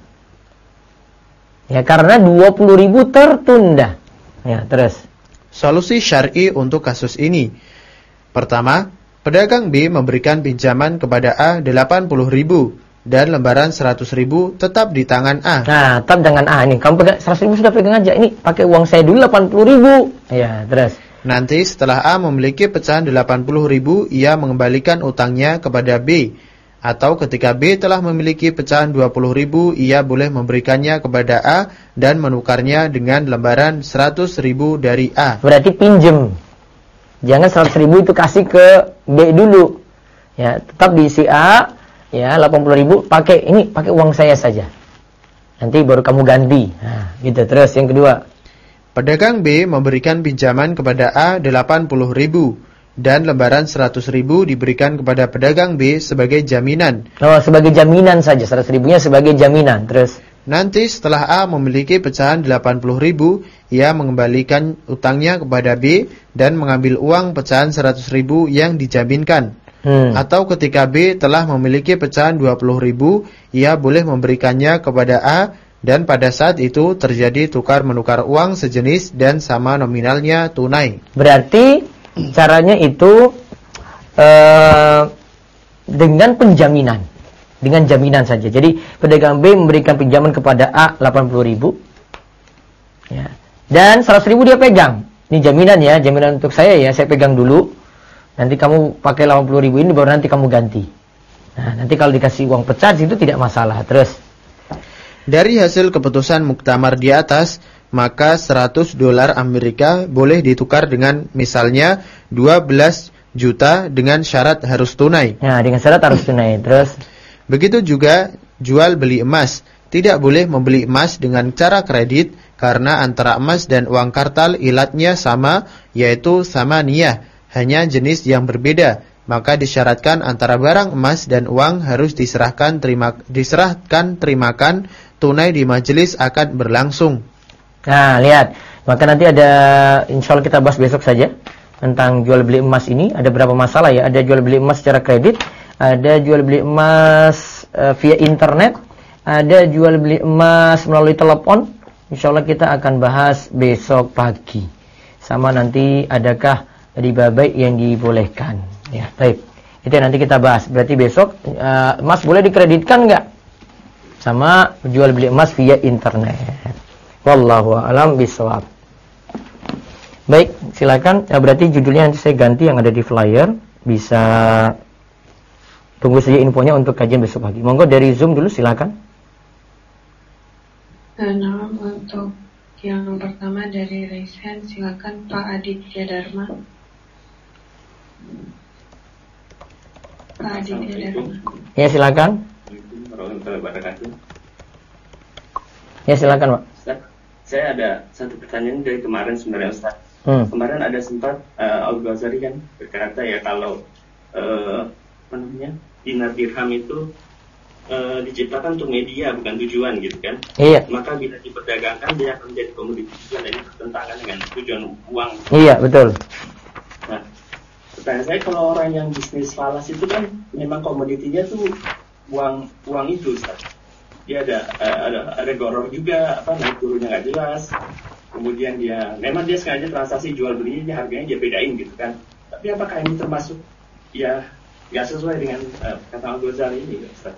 Ya, karena 20.000 tertunda. Ya, terus. Solusi syar'i untuk kasus ini. Pertama, pedagang B memberikan pinjaman kepada A 80.000 dan lembaran 100.000 tetap di tangan A. Nah, tetap dengan A nih. Kamu pegang 100.000 sudah pegang aja. Ini pakai uang saya dulu 80.000. Ya, terus. Nanti setelah A memiliki pecahan 80.000, ia mengembalikan utangnya kepada B. Atau ketika B telah memiliki pecahan 20.000, ia boleh memberikannya kepada A dan menukarnya dengan lembaran 100.000 dari A. Berarti pinjem. Jangan 100.000 itu kasih ke B dulu. Ya, tetap di si A ya 80.000 pakai uang saya saja. Nanti baru kamu ganti. Nah, gitu. Terus yang kedua. Pedagang B memberikan pinjaman kepada A 80.000 dan lembaran 100.000 diberikan kepada pedagang B sebagai jaminan. Oh, sebagai jaminan saja, 100.000-nya sebagai jaminan. Terus nanti setelah A memiliki pecahan 80.000, ia mengembalikan utangnya kepada B dan mengambil uang pecahan 100.000 yang dijaminkan. Atau ketika B telah memiliki pecahan 20.000, ia boleh memberikannya kepada A dan pada saat itu terjadi tukar-menukar uang sejenis dan sama nominalnya tunai. Berarti caranya itu dengan penjaminan. Dengan jaminan saja. Jadi pedagang B memberikan pinjaman kepada A 80.000. Ya. Dan 100.000 dia pegang. Ini jaminan ya, jaminan untuk saya ya, saya pegang dulu. Nanti kamu pakai 80.000 ini baru nanti kamu ganti. Nah, nanti kalau dikasih uang pecahan itu tidak masalah. Terus dari hasil keputusan muktamar di atas, maka $100 Amerika boleh ditukar dengan misalnya 12 juta dengan syarat harus tunai. Nah, dengan syarat harus tunai. Terus begitu juga jual beli emas. Tidak boleh membeli emas dengan cara kredit karena antara emas dan uang kartal ilatnya sama, yaitu samaniyah, hanya jenis yang berbeda. Maka disyaratkan antara barang emas dan uang harus diserahkan terimakan tunai di majelis akad berlangsung. Nah, lihat. Maka nanti ada, insya Allah kita bahas besok saja tentang jual beli emas ini. Ada berapa masalah ya? Ada jual beli emas secara kredit, ada jual beli emas via internet, ada jual beli emas melalui telepon. Insya Allah kita akan bahas besok pagi. Sama nanti adakah riba baik yang dibolehkan. Ya, baik. Itu nanti kita bahas. Berarti besok emas boleh dikreditkan enggak? Sama jual beli emas via internet. Wallahu a'lam bishawab. Baik, silakan. Berarti judulnya nanti saya ganti yang ada di flyer. Bisa tunggu saja infonya untuk kajian besok pagi. Monggo dari Zoom dulu silakan. Nah, untuk yang pertama dari Resen, silakan Pak Aditya Dharma. Pak Aditya Dharma. Ya, silakan. Ya, silakan, Pak. Ustaz, saya ada satu pertanyaan dari kemarin sebenarnya, Ustaz. Kemarin ada sempat Al-Ghazali kan berkata ya kalau dinar dirham itu diciptakan untuk media bukan tujuan gitu kan. Iya. Maka bila diperdagangkan dia akan menjadi komoditi dan ini bertentangan dengan tujuan uang. Iya, betul. Nah, pertanyaan saya kalau orang yang bisnis falas itu kan memang komoditinya tuh uang itu, Ustaz. Dia ada goror juga, naik turunnya nggak jelas. Kemudian memang dia sengaja transaksi jual belinya harganya dia bedain gitu kan. Tapi apakah ini termasuk ya nggak sesuai dengan kata Al-Ghazali ini, Ustaz?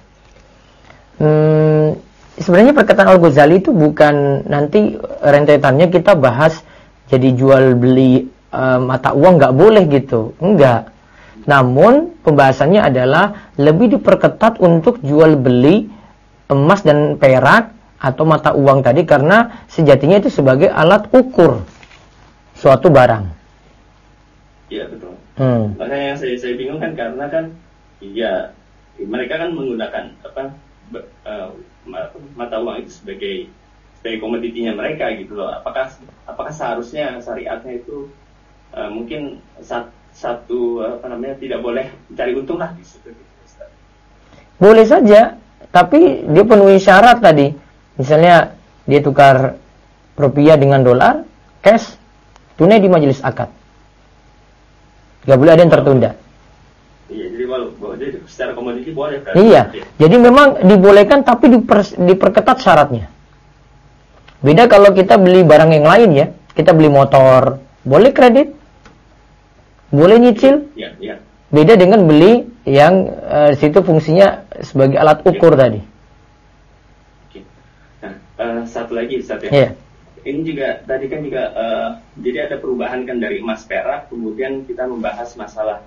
Sebenarnya perkataan Al-Ghazali itu bukan nanti rentetannya kita bahas jadi jual beli mata uang nggak boleh gitu, enggak. Namun pembahasannya adalah lebih diperketat untuk jual beli emas dan perak atau mata uang tadi karena sejatinya itu sebagai alat ukur suatu barang. Iya betul. Makanya yang saya bingung kan karena kan ya mereka kan menggunakan mata uang itu sebagai komoditinya mereka gitu loh. Apakah seharusnya syariatnya itu mungkin satu tidak boleh mencari untung lah di situ gitu, Ustaz. Boleh saja, tapi dia penuhi syarat tadi. Misalnya dia tukar rupiah dengan dolar, cash, tunai di majelis akad. Gak boleh ada yang tertunda. Iya, jadi secara komoditi boleh kan? Iya, jadi memang dibolehkan tapi diperketat syaratnya. Beda kalau kita beli barang yang lain ya, kita beli motor, boleh kredit, boleh nyicil. Iya. Beda dengan beli yang situ fungsinya sebagai alat ukur tadi. Oke. Nah, satu lagi Ustaz ya. Iya. Ini juga tadi kan juga jadi ada perubahan kan dari emas perak, kemudian kita membahas masalah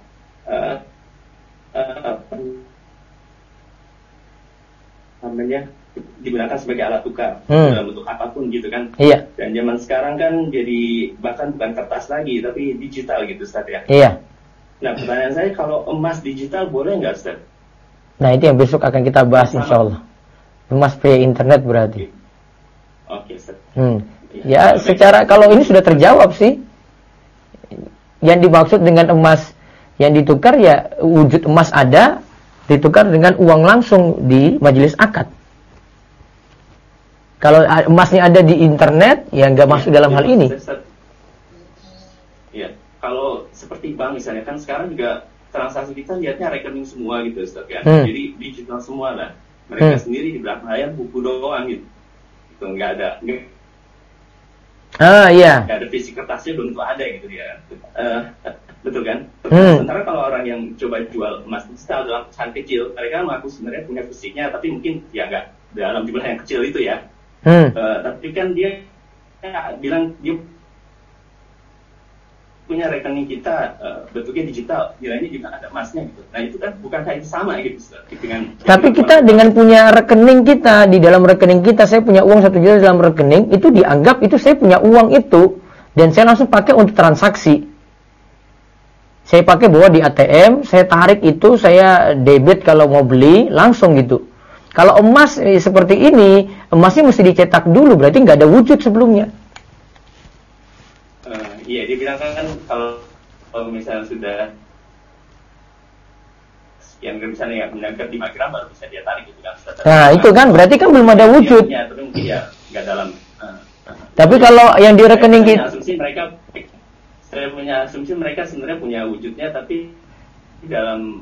digunakan sebagai alat tukar dalam bentuk apapun gitu kan. Iya. Dan zaman sekarang kan jadi bahkan bukan kertas lagi tapi digital gitu Ustaz ya. Iya. Nah, pertanyaan saya, kalau emas digital boleh nggak, Ustaz? Nah, itu yang besok akan kita bahas insya Allah. Emas via internet berarti. Oke, Ustaz. Ya, secara kalau ini sudah terjawab sih. Yang dimaksud dengan emas yang ditukar ya wujud emas ada, ditukar dengan uang langsung di majelis akad. Kalau emasnya ada di internet, ya nggak masuk dalam hal ini. Iya, kalau seperti bank misalnya, kan sekarang juga transaksi kita lihatnya rekening semua gitu, Ustaz kan. Jadi digital semua lah. Mereka sendiri di belakang layar buku doang gitu. Itu nggak ada. Iya. Nggak ada fisik kertasnya, belum tentu ada gitu ya. Betul kan? Sementara kalau orang yang coba jual emas digital dalam pecahan kecil, mereka mengaku sebenarnya punya fisiknya, tapi mungkin ya nggak dalam jumlah yang kecil itu ya. Tapi kan dia bilang dia punya rekening kita bentuknya digital, nilainya juga ada emasnya gitu. Nah itu kan bukankah itu sama gitu dengan. Tapi kita dengan punya rekening kita, di dalam rekening kita saya punya uang 1 juta dalam rekening, itu dianggap itu saya punya uang itu, dan saya langsung pakai untuk transaksi. Saya pakai bawa di ATM, saya tarik itu, saya debit kalau mau beli langsung gitu. Kalau emas seperti ini, emasnya mesti dicetak dulu, berarti nggak ada wujud sebelumnya. Iya, dia bilang kan kalau misalnya sudah sekian misalnya ya menangkap 5 gram baru bisa dia tarik gitu kan. Nah itu kan berarti kan belum ada wujud. Ya, tapi mungkin ya nggak dalam. Tapi kalau yang di rekening kita, saya punya asumsi mereka sebenarnya punya wujudnya, tapi dalam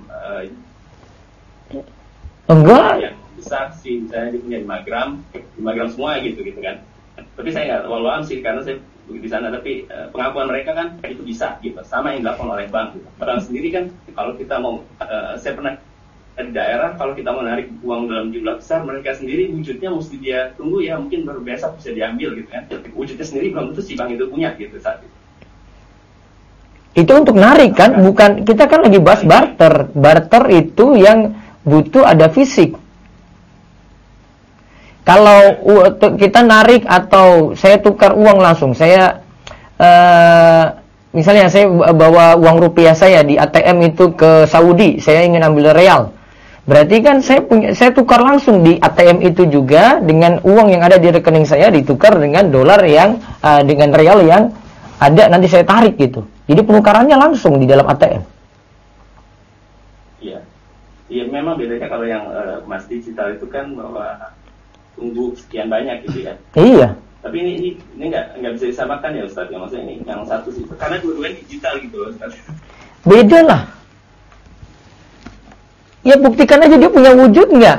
enggak. Yang besar sih, misalnya dia punya 5 gram semua gitu kan. Tapi saya nggak walau sih karena saya di sana, tapi pengakuan mereka kan itu bisa gitu, sama yang dilakukan oleh bank. Gitu. Padahal sendiri kan kalau kita mau, saya pernah di daerah, kalau kita mau narik uang dalam jumlah besar, mereka sendiri wujudnya mesti dia tunggu ya, mungkin baru besok bisa diambil gitu kan. Wujudnya sendiri belum tentu si bank itu punya gitu saat itu. Itu untuk narik kan, bukan, kita kan lagi bahas barter. Barter itu yang butuh ada fisik. Kalau kita narik atau saya tukar uang langsung, saya misalnya saya bawa uang rupiah saya di ATM itu ke Saudi, saya ingin ambil real. Berarti kan saya tukar langsung di ATM itu juga dengan uang yang ada di rekening saya ditukar dengan dolar yang dengan real yang ada, nanti saya tarik gitu. Jadi penukarannya langsung di dalam ATM. Iya. Iya, memang bedanya kalau yang emas digital itu kan bahwa tunggu sekian banyak gitu ya. Iya. Tapi ini nggak bisa disamakan ya Ustaz. Maksudnya ini yang satu sih, karena dua-duanya digital gitu loh Ustaz. Beda lah. Ya buktikan aja dia punya wujud nggak?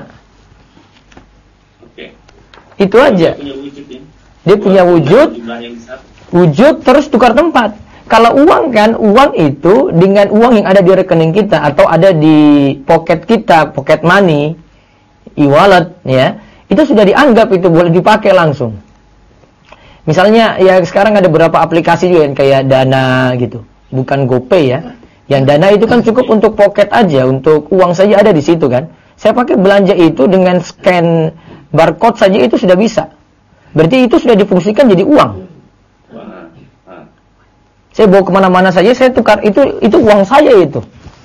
Oke. Itu aja. Dia punya wujud ya. Dia punya wujud. Jumlah yang besar. Wujud terus tukar tempat. Kalau uang kan, uang itu dengan uang yang ada di rekening kita atau ada di pocket kita, pocket money, e-wallet ya. Itu sudah dianggap itu boleh dipakai langsung. Misalnya ya sekarang ada beberapa aplikasi juga yang kayak Dana gitu, bukan GoPay ya. Yang Dana itu kan cukup untuk pocket aja, untuk uang saja ada di situ kan. Saya pakai belanja itu dengan scan barcode saja itu sudah bisa. Berarti itu sudah difungsikan jadi uang. Saya bawa kemana-mana saja, saya tukar itu uang saya itu.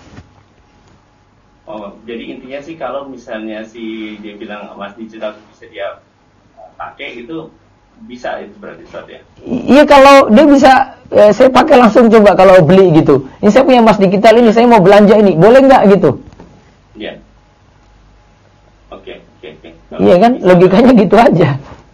Oh, jadi intinya sih kalau misalnya dia bilang emas digital bisa dia pakai itu bisa itu berarti Ustaz ya? Iya kalau dia bisa, saya pakai langsung coba kalau beli gitu. Ini saya punya emas digital ini, saya mau belanja ini, boleh nggak gitu? Iya. Oke. Iya kan, logikanya gitu aja.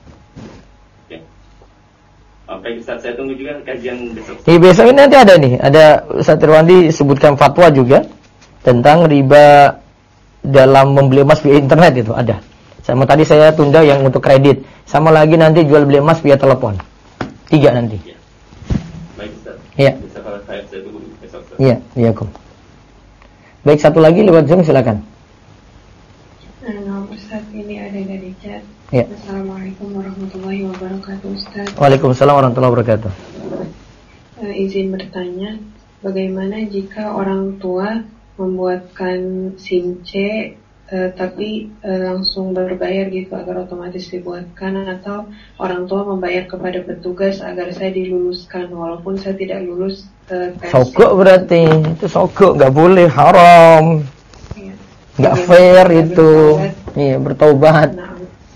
Oke, Ustaz, saya tunggu juga kajian besok. Besok ini nanti ada Ustaz Irwandi sebutkan fatwa juga tentang riba dalam membeli emas via internet itu ada. Sama tadi saya tunda yang untuk kredit. Sama lagi nanti jual beli emas via telepon. 3 nanti. Ya. Baik Ustaz. Iya. Bisa kalau saya tunggu besok. Iya, Kum. Baik, satu lagi lewat Zoom silakan. Ustaz, ini ada dari chat. Ya. Assalamualaikum warahmatullahi wabarakatuh Ustaz. Waalaikumsalam warahmatullahi wabarakatuh. Izin bertanya, bagaimana jika orang tua membuatkan SIM C tapi langsung berbayar gitu agar otomatis dibuatkan, atau orang tua membayar kepada petugas agar saya diluluskan walaupun saya tidak lulus tes. Sogok berarti itu sogok, nggak boleh, haram, Iya. nggak fair itu. Bertaubat. Iya, bertaubat. Nah,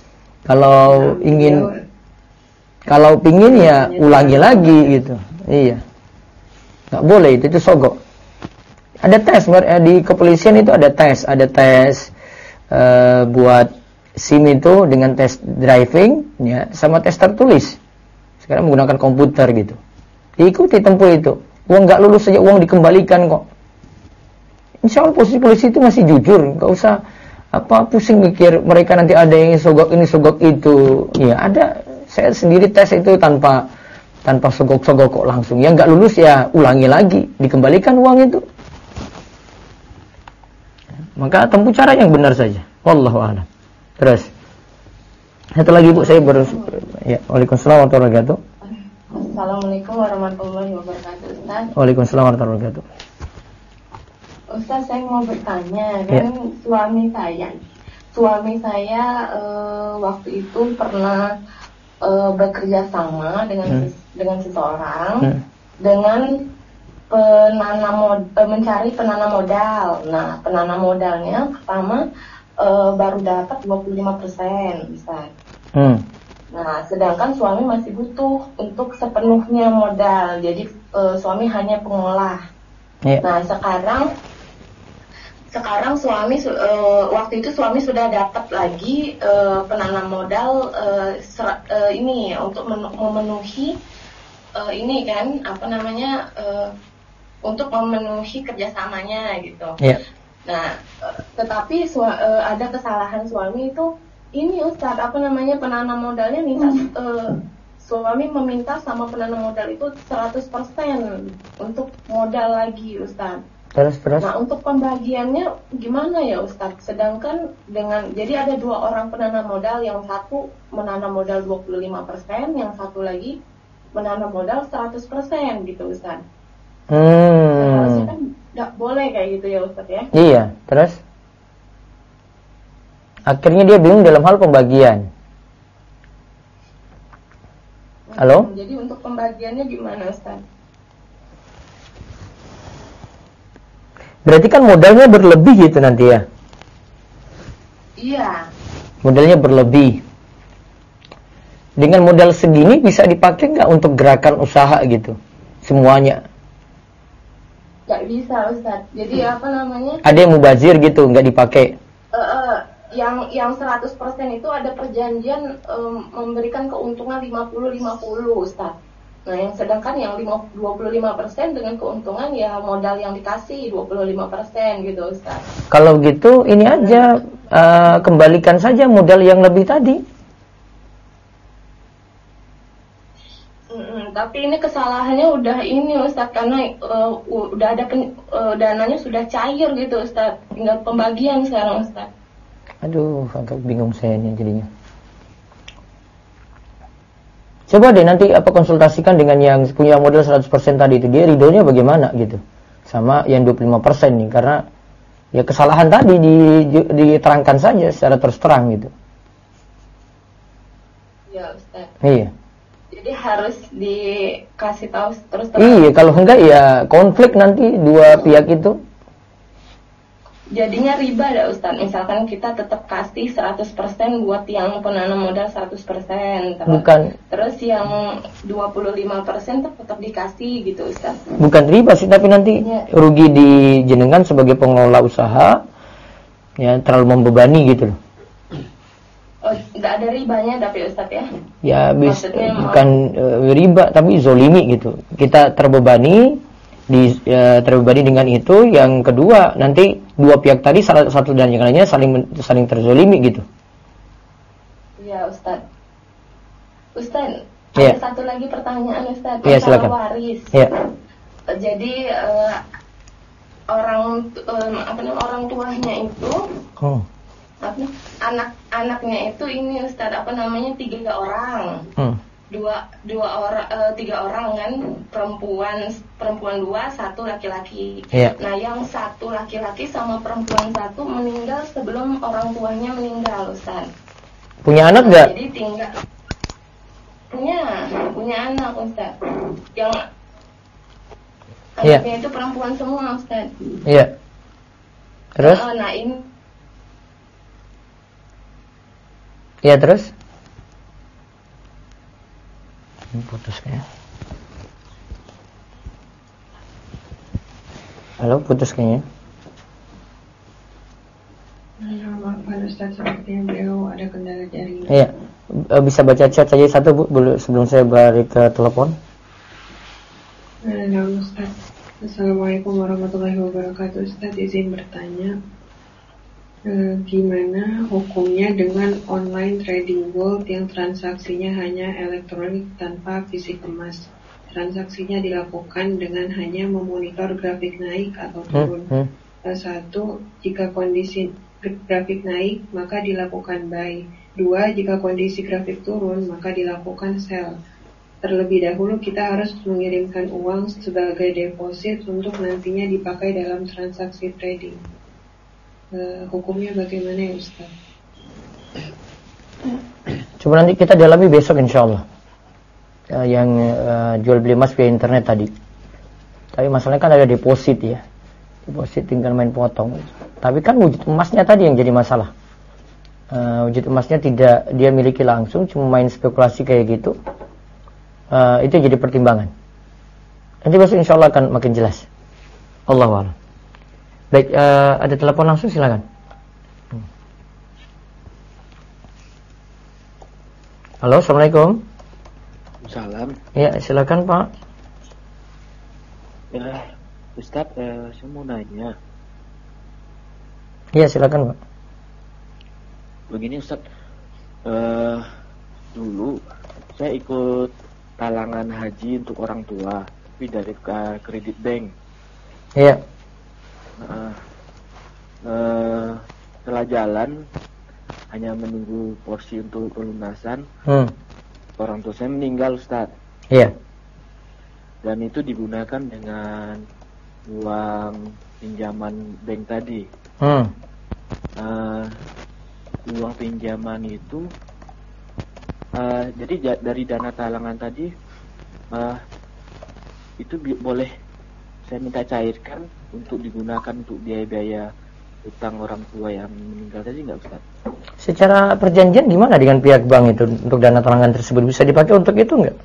Kalau pingin ya ulangi lagi gitu. Iya, nggak boleh itu sogok. Ada tes di kepolisian, itu ada tes buat SIM itu dengan tes driving ya, sama tes tertulis. Sekarang menggunakan komputer gitu. Ikuti tempuh itu. Uang nggak lulus saja uang dikembalikan kok. Insya Allah polisi itu masih jujur, nggak usah pusing mikir mereka nanti ada yang sogok ini sogok itu. Ya ada, saya sendiri tes itu tanpa sogok-sogok kok langsung. Yang nggak lulus ya ulangi lagi, dikembalikan uang itu. Maka tempuh cara yang benar saja. Wallahu a'lam. Terus satu lagi Bu, saya baru ya. Waalaikumsalam warahmatullahi wabarakatuh. Assalamualaikum warahmatullahi wabarakatuh, Ustaz. Waalaikumsalam warahmatullahi wabarakatuh. Ustaz, saya mau bertanya, Ya. kan suami saya waktu itu pernah bekerja sama dengan seseorang dengan mencari penanam modal. Nah, penanam modalnya pertama baru dapat 25%, Ustaz. Nah, sedangkan suami masih butuh untuk sepenuhnya modal. Jadi suami hanya pengolah. Ya. Nah, sekarang suami waktu itu suami sudah dapat lagi penanam modal ini untuk memenuhi ini kan untuk memenuhi kerjasamanya gitu. Ya. Nah, tetapi ada kesalahan suami itu ini, Ustaz, penanam modalnya minta suami meminta sama penanam modal itu 100% untuk modal lagi, Ustaz. Terus. Nah, untuk pembagiannya gimana ya, Ustaz? Sedangkan jadi ada 2 orang penanam modal, yang satu menanam modal 25%, yang satu lagi menanam modal 100% gitu, Ustaz. Harusnya kan nggak boleh kayak gitu ya, Ustaz ya? Iya, terus akhirnya dia bingung dalam hal pembagian. Halo? Jadi untuk pembagiannya gimana, Ustaz? Berarti kan modalnya berlebih gitu nanti ya? Iya. Modalnya berlebih. Dengan modal segini bisa dipakai nggak untuk gerakan usaha gitu? Semuanya? Nggak bisa, Ustaz. Jadi Ada yang mubazir gitu, nggak dipakai? Yang 100% itu ada perjanjian memberikan keuntungan 50-50, Ustaz. Nah, sedangkan yang 25% dengan keuntungan ya modal yang dikasih 25% gitu, Ustaz. Kalau gitu ini aja kembalikan saja modal yang lebih tadi. Tapi ini kesalahannya udah ini, Ustaz, karena udah ada dananya sudah cair gitu, Ustaz. Tinggal pembagian sekarang, Ustaz. Aduh, agak bingung saya ini jadinya. Coba deh nanti konsultasikan dengan yang punya modal 100% tadi itu, dia ridhonya bagaimana gitu. Sama yang 25% nih, karena ya kesalahan tadi diterangkan saja secara terus terang gitu. Ya, Ustaz. Iya. Jadi harus dikasih tahu terus terang. Iya, kalau enggak ya konflik nanti dua pihak itu. Jadinya riba ya, Ustaz. Misalkan kita tetap kasih 100% buat yang penanam modal 100%. Terus yang 25% tetap dikasih gitu, Ustaz. Bukan riba sih, tapi nanti rugi di jenengan sebagai pengelola usaha. Ya, terlalu membebani gitu loh. Oh, nggak ada ribanya tapi, Ustaz ya? Ya, bukan riba, tapi zolimi gitu. Kita terbebani dengan itu. Yang kedua, nanti dua pihak tadi satu dan yang lainnya saling terzolimi gitu. Iya, Ustaz. Ustaz, ada satu lagi pertanyaan, Ustaz. Iya, silakan. Waris. Iya. Jadi orang tuanya itu anaknya itu ini, Ustaz, 3 orang. tiga orang kan, perempuan 2, 1 laki-laki. Iya. Nah, yang 1 laki-laki sama perempuan 1 meninggal sebelum orang tuanya meninggal, Ustaz. Punya anak nggak? Jadi tinggal punya anak, Ustaz. Yang Iya. anaknya itu perempuan semua, Ustaz. Iya. Terus? Nah, ini Iya, terus? Putus kayaknya. Halo, putus kayaknya. Maafkan Ustaz, sepertinya beliau ada kendala jaringan. Iya. Bisa baca chat saja satu, Bu, sebelum saya balik ke telepon. Nah, Ustaz. Assalamualaikum warahmatullahi wabarakatuh. Ustaz, izin bertanya, gimana hukumnya dengan online trading gold yang transaksinya hanya elektronik tanpa fisik emas? Transaksinya dilakukan dengan hanya memonitor grafik naik atau turun. Satu, jika kondisi grafik naik maka dilakukan buy. 2, jika kondisi grafik turun maka dilakukan sell. Terlebih dahulu kita harus mengirimkan uang sebagai deposit untuk nantinya dipakai dalam transaksi trading. Hukumnya bagaimana ya Ustaz? Coba nanti kita dalami besok insya Allah. Yang jual beli emas via internet tadi. Tapi masalahnya kan ada deposit ya. Deposit tinggal main potong. Tapi kan wujud emasnya tadi yang jadi masalah. Wujud emasnya tidak dia miliki langsung, cuma main spekulasi kayak gitu. Itu jadi pertimbangan. Nanti besok insya Allah akan makin jelas. Allahu a'lam. Baik, ada telepon langsung, silakan. Halo, assalamualaikum. Salam. Ya, silakan Pak. Ya, Ustaz, saya mau nanya. Ya, silakan Pak. Begini Ustaz, dulu saya ikut talangan haji untuk orang tua, tapi dari kredit bank. Iya. Setelah jalan hanya menunggu porsi untuk pelunasan, orang tua saya meninggal Ustaz. Iya. Dan itu digunakan dengan uang pinjaman bank tadi. Uang pinjaman itu jadi dari dana talangan tadi itu boleh saya minta cairkan untuk digunakan untuk biaya-biaya utang orang tua yang meninggal tadi nggak Ustaz? Secara perjanjian gimana dengan pihak bank itu untuk dana talangan tersebut, bisa dipakai untuk itu nggak?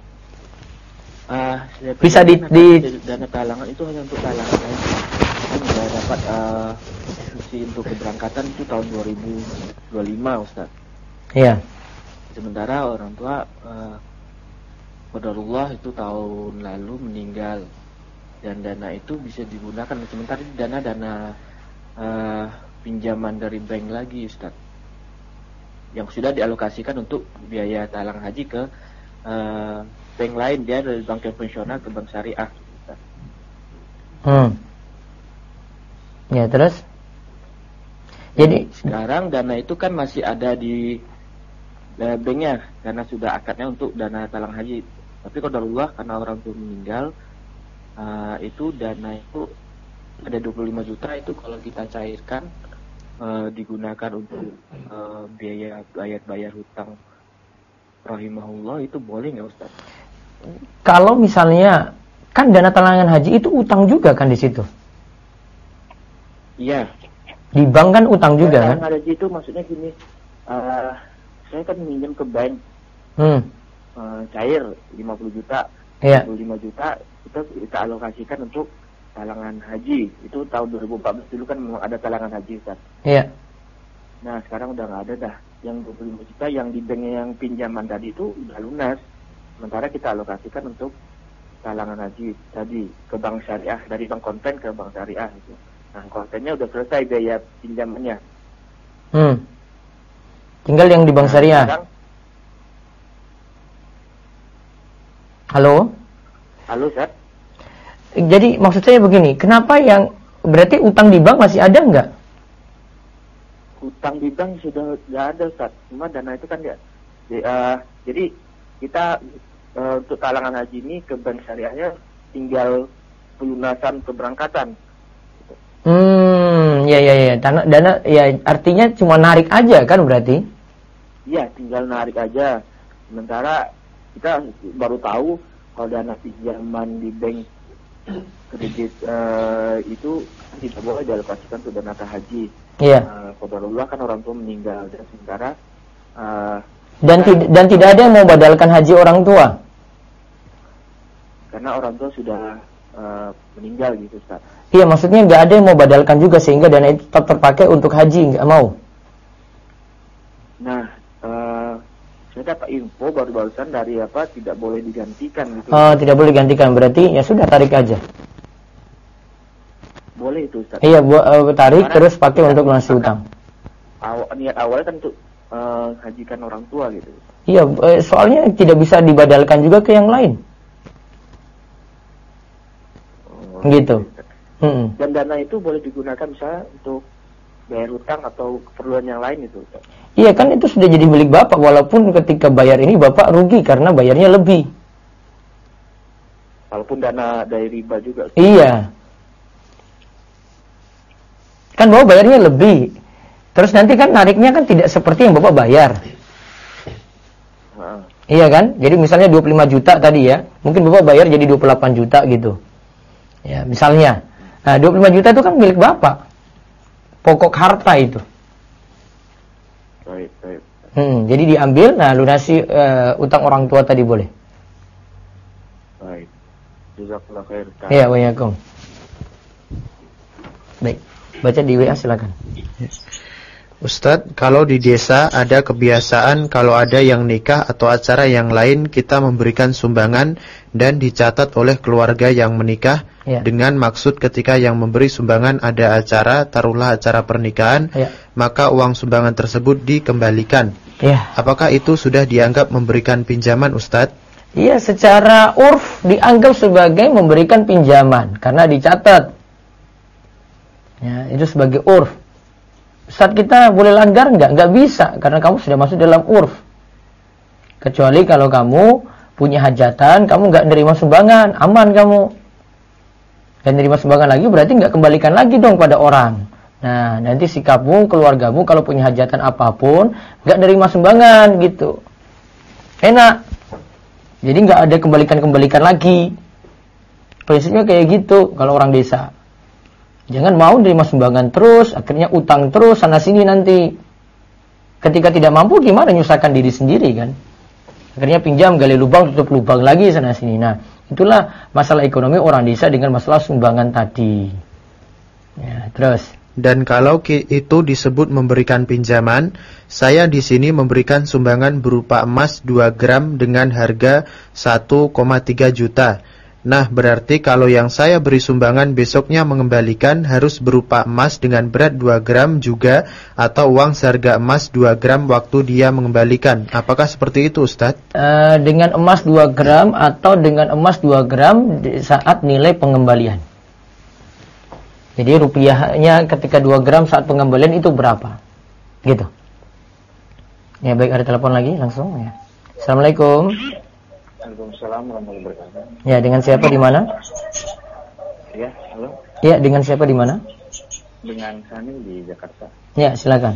Bisa di dana talangan itu hanya untuk talangan aja. Kan sudah dapat instruksi untuk keberangkatan itu tahun 2025 Ustaz. Iya. Sementara orang tua qadarullah itu tahun lalu meninggal, dan dana itu bisa digunakan, sementara dana pinjaman dari bank lagi Ustaz, yang sudah dialokasikan untuk biaya talang haji ke bank lain, dia dari bank konvensional ke bank syariah Ustaz. Ya, terus jadi sekarang dana itu kan masih ada di banknya karena sudah akadnya untuk dana talang haji, tapi qadarullah karena orang tua meninggal, itu dana itu ada 25 juta itu kalau kita cairkan digunakan untuk biaya bayar hutang rahimahullah, itu boleh nggak Ustaz? Kalau misalnya kan dana talangan haji itu utang juga kan di situ? Iya. Di bank kan utang juga kan? Talangan haji itu maksudnya gini, saya kan minjem ke bank, cair 50 juta, Iya. 25 juta kita alokasikan untuk talangan haji. Itu tahun 2014 dulu kan memang ada talangan haji Ustaz. Iya. Nah sekarang udah nggak ada dah. Yang 25 juta yang di bank yang pinjaman tadi itu udah lunas. Sementara kita alokasikan untuk talangan haji tadi ke bank syariah, dari bank konven ke bank syariah gitu. Nah konvennya udah selesai biaya pinjamannya. Tinggal yang di bank syariah. Sekarang, Halo Ustaz. Jadi maksud saya begini, kenapa yang berarti utang di bank masih ada nggak? Utang di bank sudah nggak ada Ustaz. Cuma dana itu kan jadi kita untuk talangan haji ini ke bank syariahnya tinggal pelunasan keberangkatan. Ya. Dana ya artinya cuma narik aja kan berarti? Iya, tinggal narik aja. Sementara kita baru tahu kalau dana pinjaman di bank kredit itu tidak boleh dialokasikan untuk dana haji. Iya. Qadarullah kan orang tua meninggal dan sementara dan tidak ada yang mau badalkan haji orang tua. Karena orang tua sudah meninggal gitu, Ustaz. Iya, maksudnya nggak ada yang mau badalkan juga sehingga dana itu tetap terpakai untuk haji, nggak mau. Nah, saya dapat info baru-barusan dari tidak boleh digantikan gitu. Oh, tidak boleh digantikan, berarti ya sudah tarik aja. Boleh itu, Ustaz. Iya, tarik terus pakai untuk lunasi utang. Niat awalnya kan untuk hajikan orang tua gitu. Iya, soalnya tidak bisa dibadalkan juga ke yang lain. Gitu. Dan dana itu boleh digunakan misalnya untuk bayar utang atau keperluan yang lain itu. Iya kan itu sudah jadi milik bapak, walaupun ketika bayar ini bapak rugi karena bayarnya lebih. Walaupun dana dari riba juga. Iya. Kan bapak bayarnya lebih. Terus nanti kan nariknya kan tidak seperti yang bapak bayar. Iya kan? Jadi misalnya 25 juta tadi ya, mungkin bapak bayar jadi 28 juta gitu. Ya, misalnya. Nah, 25 juta itu kan milik bapak. Pokok harta itu. Baik. Jadi diambil, nah lunasi utang orang tua tadi boleh. Baik. Jazakallahu khair. Iya, waalaikumsalam. Baik. Baca di WA silakan. Ustadz, kalau di desa ada kebiasaan kalau ada yang nikah atau acara yang lain kita memberikan sumbangan dan dicatat oleh keluarga yang menikah dengan maksud ketika yang memberi sumbangan ada acara, taruhlah acara pernikahan, maka uang sumbangan tersebut dikembalikan. Apakah itu sudah dianggap memberikan pinjaman, Ustadz? Iya, secara urf dianggap sebagai memberikan pinjaman karena dicatat. Ya, itu sebagai urf. Saat kita boleh langgar nggak bisa karena kamu sudah masuk dalam urf. Kecuali kalau kamu punya hajatan, kamu nggak nerima sumbangan, aman kamu. Dan nerima sumbangan lagi berarti nggak kembalikan lagi dong pada orang. Nah, nanti sikapmu, keluargamu kalau punya hajatan apapun nggak nerima sumbangan gitu. Enak. Jadi nggak ada kembalikan lagi. Prinsipnya kayak gitu kalau orang desa. Jangan mau nerima sumbangan terus, akhirnya utang terus sana-sini nanti. Ketika tidak mampu gimana nyusahkan diri sendiri kan. Akhirnya pinjam, gali lubang, tutup lubang lagi sana-sini. Nah, itulah masalah ekonomi orang desa dengan masalah sumbangan tadi. Ya, terus. Dan kalau itu disebut memberikan pinjaman, saya di sini memberikan sumbangan berupa emas 2 gram dengan harga 1,3 juta. Nah, berarti kalau yang saya beri sumbangan besoknya mengembalikan harus berupa emas dengan berat 2 gram juga atau uang seharga emas 2 gram waktu dia mengembalikan. Apakah seperti itu, Ustadz? Dengan emas 2 gram atau dengan emas 2 gram saat nilai pengembalian. Jadi rupiahnya ketika 2 gram saat pengembalian itu berapa? Gitu. Ya, baik, ada telepon lagi langsung ya. Assalamualaikum. Waalaikumsalam warahmatullahi wabarakatuh. Ya, dengan siapa di mana? Ya, halo. Ya, dengan siapa di mana? Dengan Sani di Jakarta. Ya, silakan.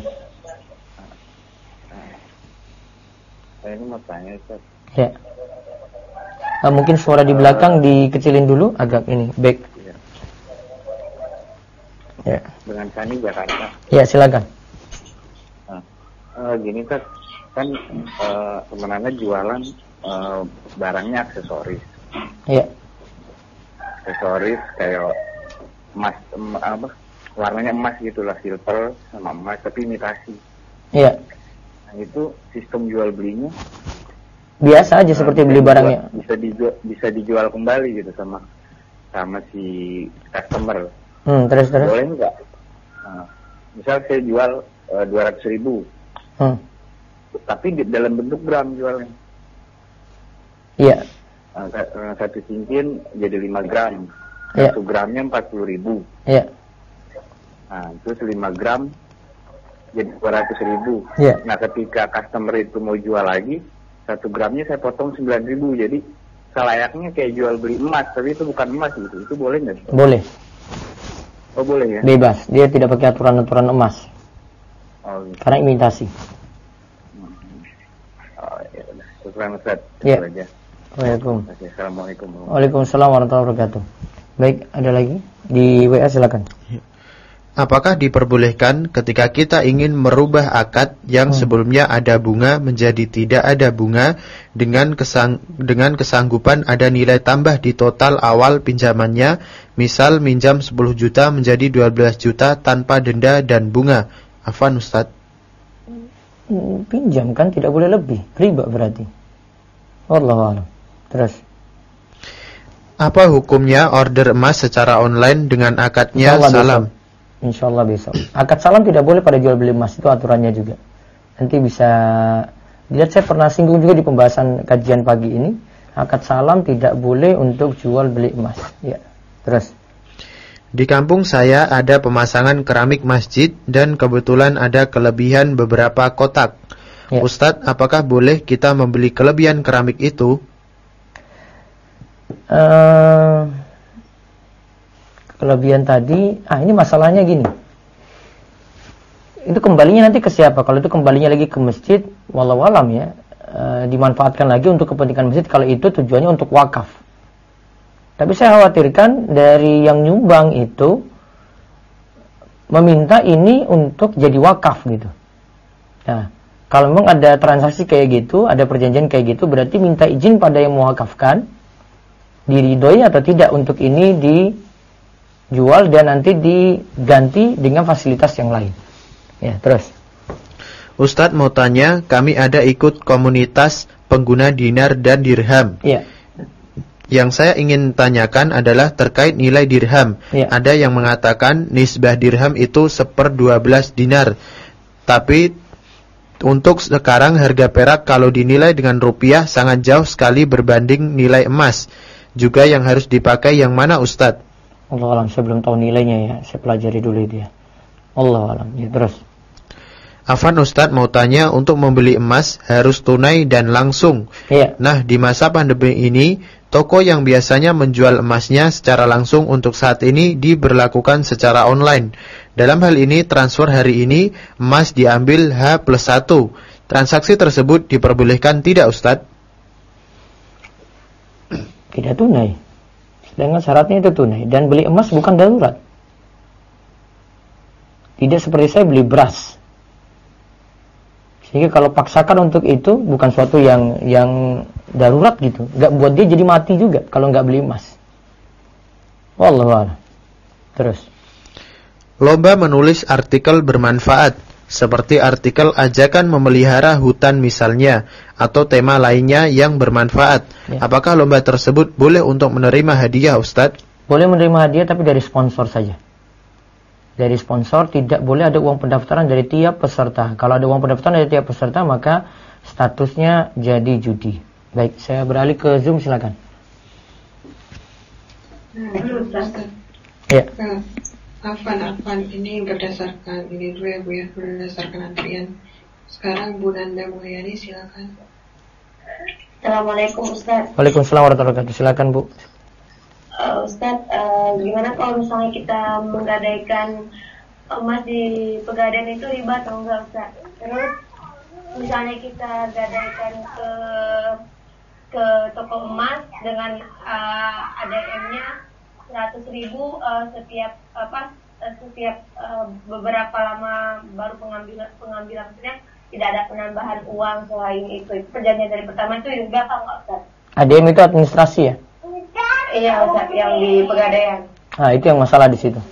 Saya ini mau tanya, Ustaz. Ya. Mungkin suara di belakang dikecilin dulu agak ini, back. Ya. Dengan Sani Jakarta. Ya, silakan. Gini, Ustaz. Kan sebenarnya jualan barangnya aksesoris. Iya. Aksesoris kayak emas, warnanya emas gitulah, silver sama emas tapi imitasi. Iya. Nah, itu sistem jual belinya biasa aja seperti beli barangnya. Bisa dijual kembali gitu sama si customer. Terus. Boleh nggak? Misal saya jual 200.000. Tapi dalam bentuk gram jualnya. Iya. 1 cincin jadi 5 gram. 1 gramnya 40.000. Iya. Nah, terus 5 gram jadi 200.000. Iya. Nah, ketika customer itu mau jual lagi, 1 gramnya saya potong 9.000, jadi selayaknya kayak jual beli emas, tapi itu bukan emas gitu. Itu boleh nggak? Boleh. Oh boleh ya? Bebas, dia tidak pakai aturan-aturan emas. Oh, gitu. Karena imitasi. Oh ya udah. Syukran Ustaz. Ya. Itu aja. Assalamualaikum. Waalaikumsalam warahmatullahi wabarakatuh. Baik, ada lagi di WA, silakan. Apakah diperbolehkan ketika kita ingin merubah akad yang sebelumnya ada bunga menjadi tidak ada bunga dengan kesanggupan ada nilai tambah di total awal pinjamannya, misal minjam 10 juta menjadi 12 juta tanpa denda dan bunga? Afwan Ustaz. Pinjam kan tidak boleh lebih, riba berarti. Wallahu a'lam. Terus, apa hukumnya order emas secara online dengan akadnya salam? Insyaallah besok. Akad salam tidak boleh pada jual beli emas, itu aturannya juga. Nanti bisa dilihat, saya pernah singgung juga di pembahasan kajian pagi ini. Akad salam tidak boleh untuk jual beli emas. Ya. Terus, di kampung saya ada pemasangan keramik masjid dan kebetulan ada kelebihan beberapa kotak. Ya. Ustadz, apakah boleh kita membeli kelebihan keramik itu? Kelebihan tadi, ini masalahnya gini. Itu kembalinya nanti ke siapa? Kalau itu kembalinya lagi ke masjid, wallahu alam ya, dimanfaatkan lagi untuk kepentingan masjid kalau itu tujuannya untuk wakaf. Tapi saya khawatirkan dari yang nyumbang itu meminta ini untuk jadi wakaf gitu. Nah, kalau memang ada transaksi kayak gitu, ada perjanjian kayak gitu, berarti minta izin pada yang mewakafkan, diridhoi atau tidak untuk ini dijual dan nanti diganti dengan fasilitas yang lain. Ya, terus. Ustadz mau tanya, kami ada ikut komunitas pengguna dinar dan dirham. Iya. Yang saya ingin tanyakan adalah terkait nilai dirham. Ya. Ada yang mengatakan nisbah dirham itu 1/12 dinar. Tapi untuk sekarang harga perak kalau dinilai dengan rupiah sangat jauh sekali berbanding nilai emas. Juga yang harus dipakai yang mana Ustadz? Allah alam, saya belum tahu nilainya ya. Saya pelajari dulu dia. Allah alam. Ya, terus. Afan Ustadz mau tanya, untuk membeli emas harus tunai dan langsung. Iya. Nah, di masa pandemi ini, toko yang biasanya menjual emasnya secara langsung untuk saat ini diberlakukan secara online. Dalam hal ini, transfer hari ini emas diambil H+1. Transaksi tersebut diperbolehkan tidak Ustadz? Tidak tunai. Sedangkan syaratnya itu tunai. Dan beli emas bukan darurat. Tidak seperti saya beli beras. Sehingga kalau paksakan untuk itu bukan suatu yang darurat gitu. Gak buat dia jadi mati juga kalau gak beli emas. Wallahu a'lam. Terus. Lomba menulis artikel bermanfaat, seperti artikel ajakan memelihara hutan misalnya, atau tema lainnya yang bermanfaat. Ya. Apakah lomba tersebut boleh untuk menerima hadiah Ustadz? Boleh menerima hadiah tapi dari sponsor saja. Dari sponsor, tidak boleh ada uang pendaftaran dari tiap peserta. Kalau ada uang pendaftaran dari tiap peserta, maka statusnya jadi judi. Baik, saya beralih ke Zoom, silakan. Ya. Afan, ini berdasarkan ini dulu ya Bu ya, berdasarkan antrian. Sekarang Bu Nanda Mulyani, silakan. Assalamualaikum Ustaz. Waalaikumsalam warahmatullahi wabarakatuh. Silakan Bu. Ustaz, gimana kalau misalnya kita menggadaikan emas di pegadaian itu riba atau enggak Ustaz? Terus misalnya kita gadaikan ke toko emas dengan ADM-nya 100.000 setiap beberapa lama baru pengambilan maksudnya tidak ada penambahan uang selain itu perjanjian dari pertama itu riba atau enggak Ustaz? ADM itu administrasi ya? Iya Ustaz, yang di pegadaian. Nah, itu yang masalah di situ.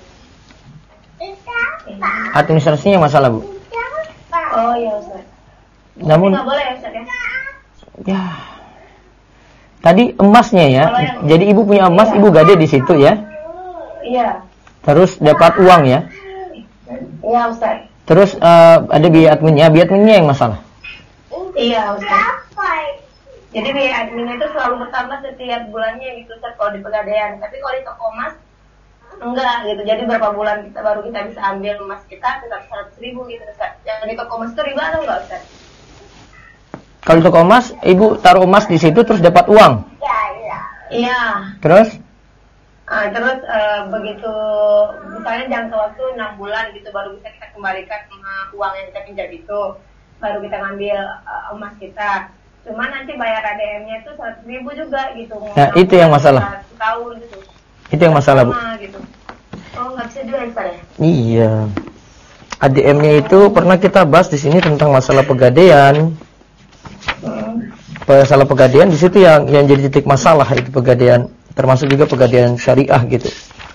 Administrasinya yang masalah, Bu. Oh iya Ustaz. Namun nggak boleh ya Ustaz ya? Ya. Tadi emasnya ya. Jadi ibu punya emas, ibu gade di situ ya. Iya. Terus dapat uang ya. Iya Ustaz. Terus ada biaya adminnya yang masalah. Iya Ustaz. Jadi biaya admin itu selalu bertambah setiap bulannya gitu Ustaz kalau di pegadaian. Tapi kalau di toko emas enggak gitu. Jadi berapa bulan baru kita bisa ambil emas kita tetap 100.000 gitu Ustaz. Yang di toko emas itu riba atau enggak Ustaz? Kalau toko emas, ibu taruh emas di situ terus dapat uang. Iya. Terus? Terus begitu misalnya jangka waktu 6 bulan gitu baru bisa kita kembalikan uang yang kita pinjam itu, baru kita ngambil emas kita. Cuma nanti bayar ADM-nya itu 100.000 juga gitu. Nah, itu yang masalah. Tahun gitu. Itu yang masalah, Bu. Gitu. Oh, nggak bisa juga ya? Iya. ADM-nya itu pernah kita bahas di sini tentang masalah pegadaian. Masalah pegadaian di situ yang jadi titik masalah itu pegadaian, termasuk juga pegadaian syariah gitu.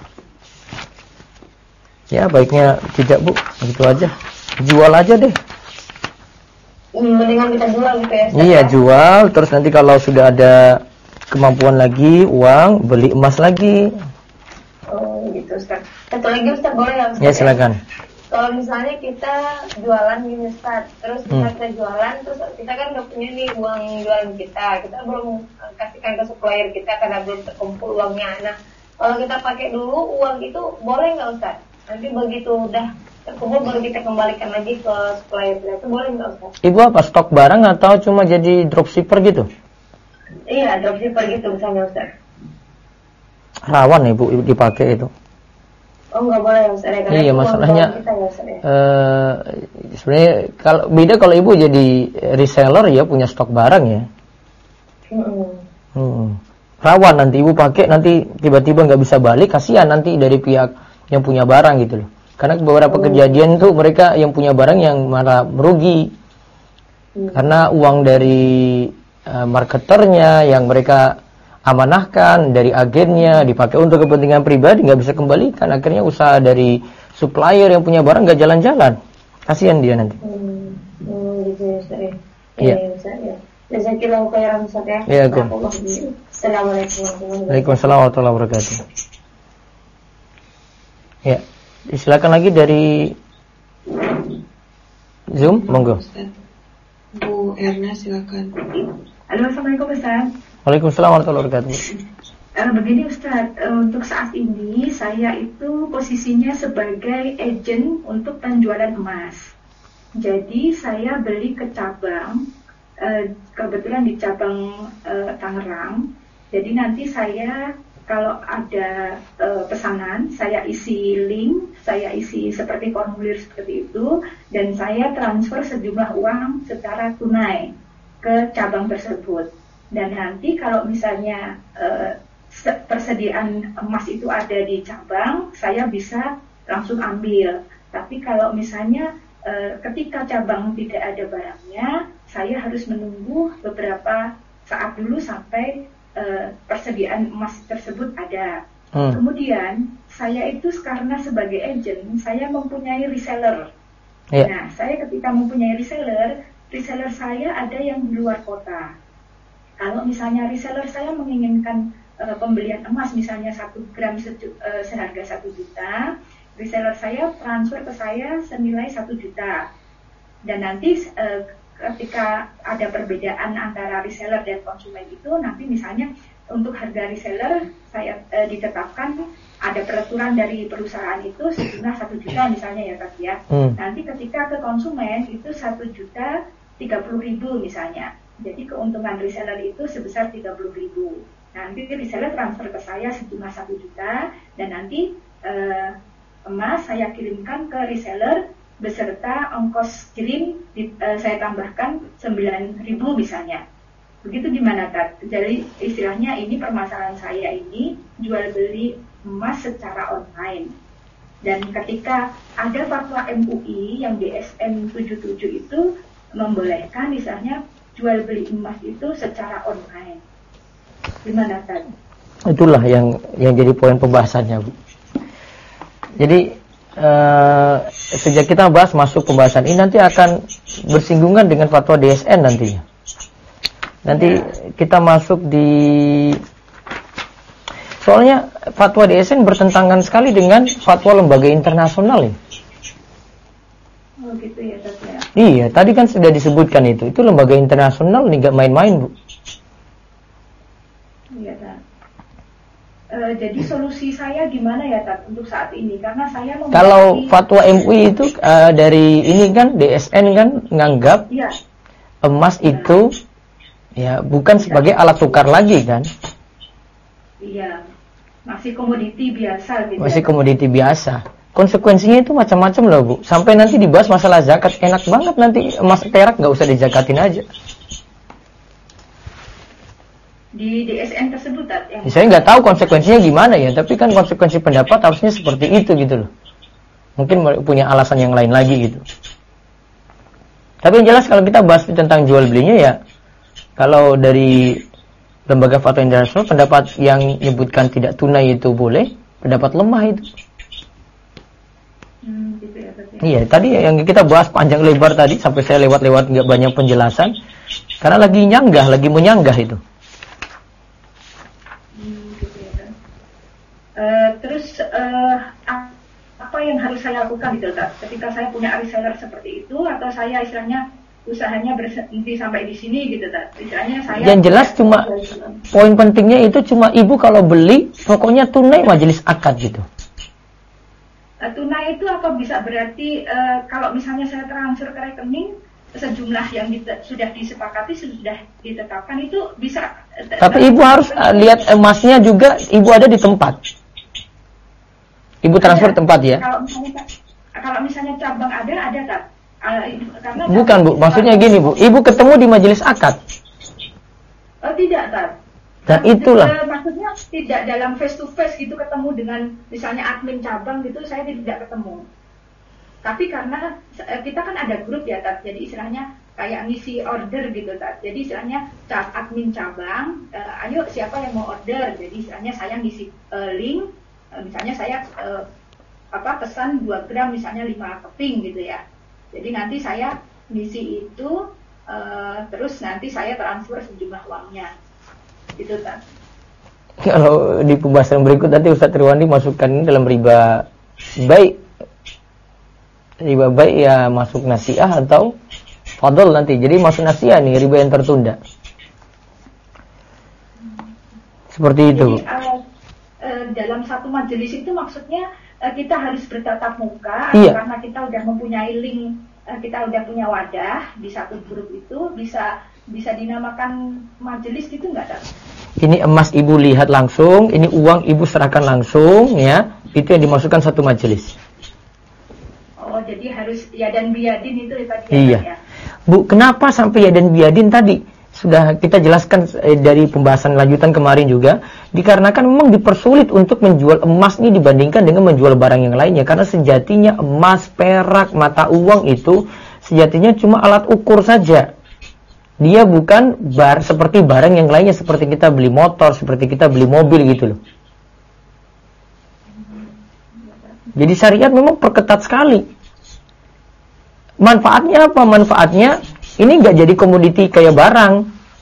Ya, baiknya tidak, Bu. Gitu aja. Jual aja deh. Mendingan kita jual gitu ya. Iya, jual terus nanti kalau sudah ada kemampuan lagi, uang, beli emas lagi. Oh, gitu, Ustaz. Satu lagi Ustaz, boleh ya, Ustaz? Ya, silakan. Kalau misalnya kita jualan gini, Ustaz, terus kita jualan, terus kita kan nggak punya nih uang jualan kita belum kasihkan ke supplier kita karena belum terkumpul uangnya. Nah, kalau kita pakai dulu uang itu boleh nggak, Ustaz? Nanti begitu udah terkumpul baru kita kembalikan lagi ke supplier kita, itu boleh nggak, Ustaz? Ibu apa, stok barang atau cuma jadi dropshipper gitu? Iya, dropshipper gitu misalnya, Ustaz. Rawan Ibu dipakai itu. Oh, nggak boleh ya, Ustaz. Iya, masalahnya kita, ya, Ustaz, ya? Sebenarnya kalau Ibu jadi reseller ya punya stok barang ya. Rawan nanti Ibu pakai nanti tiba-tiba nggak bisa balik, kasihan nanti dari pihak yang punya barang gitu loh. Karena beberapa kejadian tuh mereka yang punya barang yang malah merugi. Karena uang dari marketernya yang mereka amanahkan, dari agennya dipakai untuk kepentingan pribadi, nggak bisa kembalikan. Akhirnya usaha dari supplier yang punya barang nggak jalan-jalan. Kasihan dia nanti. Gitu ya, Ustaz. Iya. Jazakallahu khairan, Ustaz ya. Iya, Kum. Assalamualaikum warahmatullahi wabarakatuh. Waalaikumsalam warahmatullahi wabarakatuh. Ya, silakan lagi dari Zoom, monggo. Bu Erna, silakan. Halo, Assalamualaikum Ustaz. Waalaikumsalam warahmatullahi wabarakatuh. Begini Ustaz, untuk saat ini saya itu posisinya sebagai agent untuk penjualan emas. Jadi saya beli ke cabang, kebetulan di cabang Tangerang. Jadi nanti saya kalau ada pesanan, saya isi link, saya isi seperti formulir seperti itu, dan saya transfer sejumlah uang secara tunai ke cabang tersebut. Dan nanti kalau misalnya persediaan emas itu ada di cabang, saya bisa langsung ambil. Tapi kalau misalnya ketika cabang tidak ada barangnya, saya harus menunggu beberapa saat dulu sampai persediaan emas tersebut ada. Kemudian saya itu karena sebagai agent, saya mempunyai reseller. Nah, saya ketika mempunyai reseller saya ada yang di luar kota. Kalau misalnya reseller saya menginginkan pembelian emas misalnya 1 gram seharga 1 juta, reseller saya transfer ke saya senilai 1 juta. Dan nanti ketika ada perbedaan antara reseller dan konsumen itu, nanti misalnya untuk harga reseller saya ditetapkan ada peraturan dari perusahaan itu sejumlah 1 juta misalnya ya Kak ya. Nanti ketika ke konsumen itu 1 juta 30.000 misalnya. Jadi keuntungan reseller itu sebesar 30.000. Nanti reseller transfer ke saya sejumlah 1 juta dan nanti emas saya kirimkan ke reseller beserta ongkos kirim saya tambahkan 9.000 misalnya. Begitu gimana Tat? Jadi istilahnya ini permasalahan saya ini jual beli emas secara online. Dan ketika ada fatwa MUI yang DSN 77 itu membolehkan misalnya jual beli emas itu secara online. Gimana Tat? Itulah yang jadi poin pembahasannya, Bu. Jadi sejak kita bahas masuk pembahasan ini nanti akan bersinggungan dengan fatwa DSN nantinya. Nanti kita masuk di soalnya fatwa DSN bertentangan sekali dengan fatwa lembaga internasional ya. Oh gitu ya, Tat ya. Iya, tadi kan sudah disebutkan itu lembaga internasional nih gak main-main, Bu. Iya, Tat. Jadi solusi saya gimana ya Tat untuk saat ini? Karena saya kalau fatwa MUI itu dari ini kan DSN kan nganggap emas itu ya bukan sebagai alat tukar lagi kan? Iya, masih komoditi biasa gitu. Masih komoditi biasa. Konsekuensinya itu macam-macam loh Bu. Sampai nanti dibahas masalah zakat, enak banget nanti emas perak nggak usah dijakatin aja. Di DSN tersebut yang saya nggak tahu konsekuensinya gimana ya, tapi kan konsekuensi pendapat harusnya seperti itu gitu loh. Mungkin punya alasan yang lain lagi gitu. Tapi yang jelas kalau kita bahas tentang jual belinya ya, kalau dari Lembaga Fatwa Internasional pendapat yang menyebutkan tidak tunai itu boleh, pendapat lemah itu. Gitu ya, Iya, tadi yang kita bahas panjang lebar tadi sampai saya lewat-lewat nggak banyak penjelasan karena lagi nyanggah, lagi menyanggah itu. Gitu ya, kan. Terus apa yang harus saya lakukan gitu, Kak? Ketika saya punya reseller seperti itu, atau saya istilahnya usahanya berhenti sampai di sini gitu, Kak? Istilahnya saya. Yang jelas cuma poin pentingnya itu cuma ibu kalau beli pokoknya tunai majelis akad gitu. Tunai itu apa bisa berarti kalau misalnya saya transfer ke rekening sejumlah yang sudah disepakati, sudah ditetapkan itu bisa. Tapi ibu harus lihat emasnya juga, ibu ada di tempat. Ibu transfer tempat ya? Kalau misalnya cabang ada Kak. Karena bukan Bu, maksudnya gini Bu, ibu ketemu di majelis akad. Oh tidak Kak. Nah itulah. Maksudnya tidak dalam face to face gitu ketemu dengan misalnya admin cabang gitu, saya tidak ketemu. Tapi karena kita kan ada grup ya Tat, jadi istilahnya kayak ngisi order gitu Tat. Jadi istilahnya admin cabang, ayo siapa yang mau order. Jadi istilahnya saya ngisi link, misalnya saya pesan 2 gram misalnya 5 keping gitu ya. Jadi nanti saya ngisi itu, terus nanti saya transfer sejumlah uangnya. Gitu Tat. Kalau di pembahasan berikut nanti Ustaz Triwandi masukkan ini dalam riba baik. Riba baik ya masuk nasiah atau fadl nanti. Jadi masuk nasiah nih, riba yang tertunda. Seperti itu. Jadi, dalam satu majelis itu maksudnya kita harus bertatap muka, iya. Karena kita udah mempunyai link, kita udah punya wadah di satu grup itu bisa dinamakan majelis gitu nggak Tat? Ini emas ibu lihat langsung, ini uang ibu serahkan langsung ya. Itu yang dimasukkan satu majelis. Oh, jadi harus ya dan biadin itu tadi iya. Ya. Bu, kenapa sampai ya dan biadin tadi? Sudah kita jelaskan dari pembahasan lanjutan kemarin juga. Dikarenakan memang dipersulit untuk menjual emas ini dibandingkan dengan menjual barang yang lainnya. Karena sejatinya emas, perak, mata uang itu sejatinya cuma alat ukur saja. Dia bukan seperti barang yang lainnya, seperti kita beli motor, seperti kita beli mobil gitu loh. Jadi syariat memang perketat sekali. Manfaatnya apa? Manfaatnya ini nggak jadi komoditi kayak barang.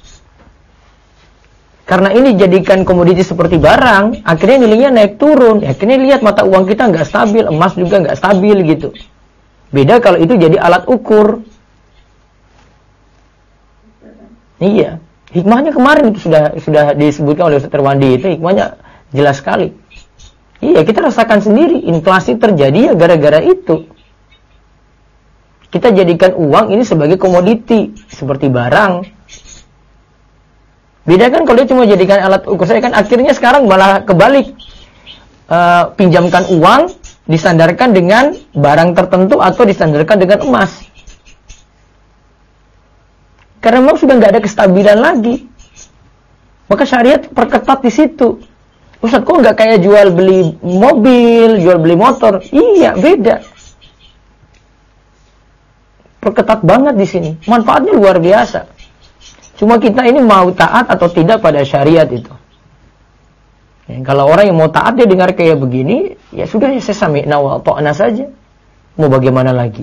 Karena ini jadikan komoditi seperti barang, akhirnya nilainya naik turun. Akhirnya lihat mata uang kita nggak stabil, emas juga nggak stabil gitu. Beda kalau itu jadi alat ukur. Iya, hikmahnya kemarin itu sudah disebutkan oleh Ustaz Terwandi, itu hikmahnya jelas sekali. Iya, kita rasakan sendiri inflasi terjadi ya gara-gara itu. Kita jadikan uang ini sebagai komoditi, seperti barang. Beda kan kalau dia cuma jadikan alat ukur saya kan akhirnya sekarang malah kebalik. Pinjamkan uang disandarkan dengan barang tertentu atau disandarkan dengan emas. Karena memang sudah nggak ada kestabilan lagi. Maka syariat perketat di situ. Ustaz, kok nggak kayak jual beli mobil, jual beli motor? Iya, beda. Perketat banget di sini. Manfaatnya luar biasa. Cuma kita ini mau taat atau tidak pada syariat itu. Ya, kalau orang yang mau taat dia dengar kayak begini, ya sudah ya saya sami'na wa ata'na saja. Mau bagaimana lagi?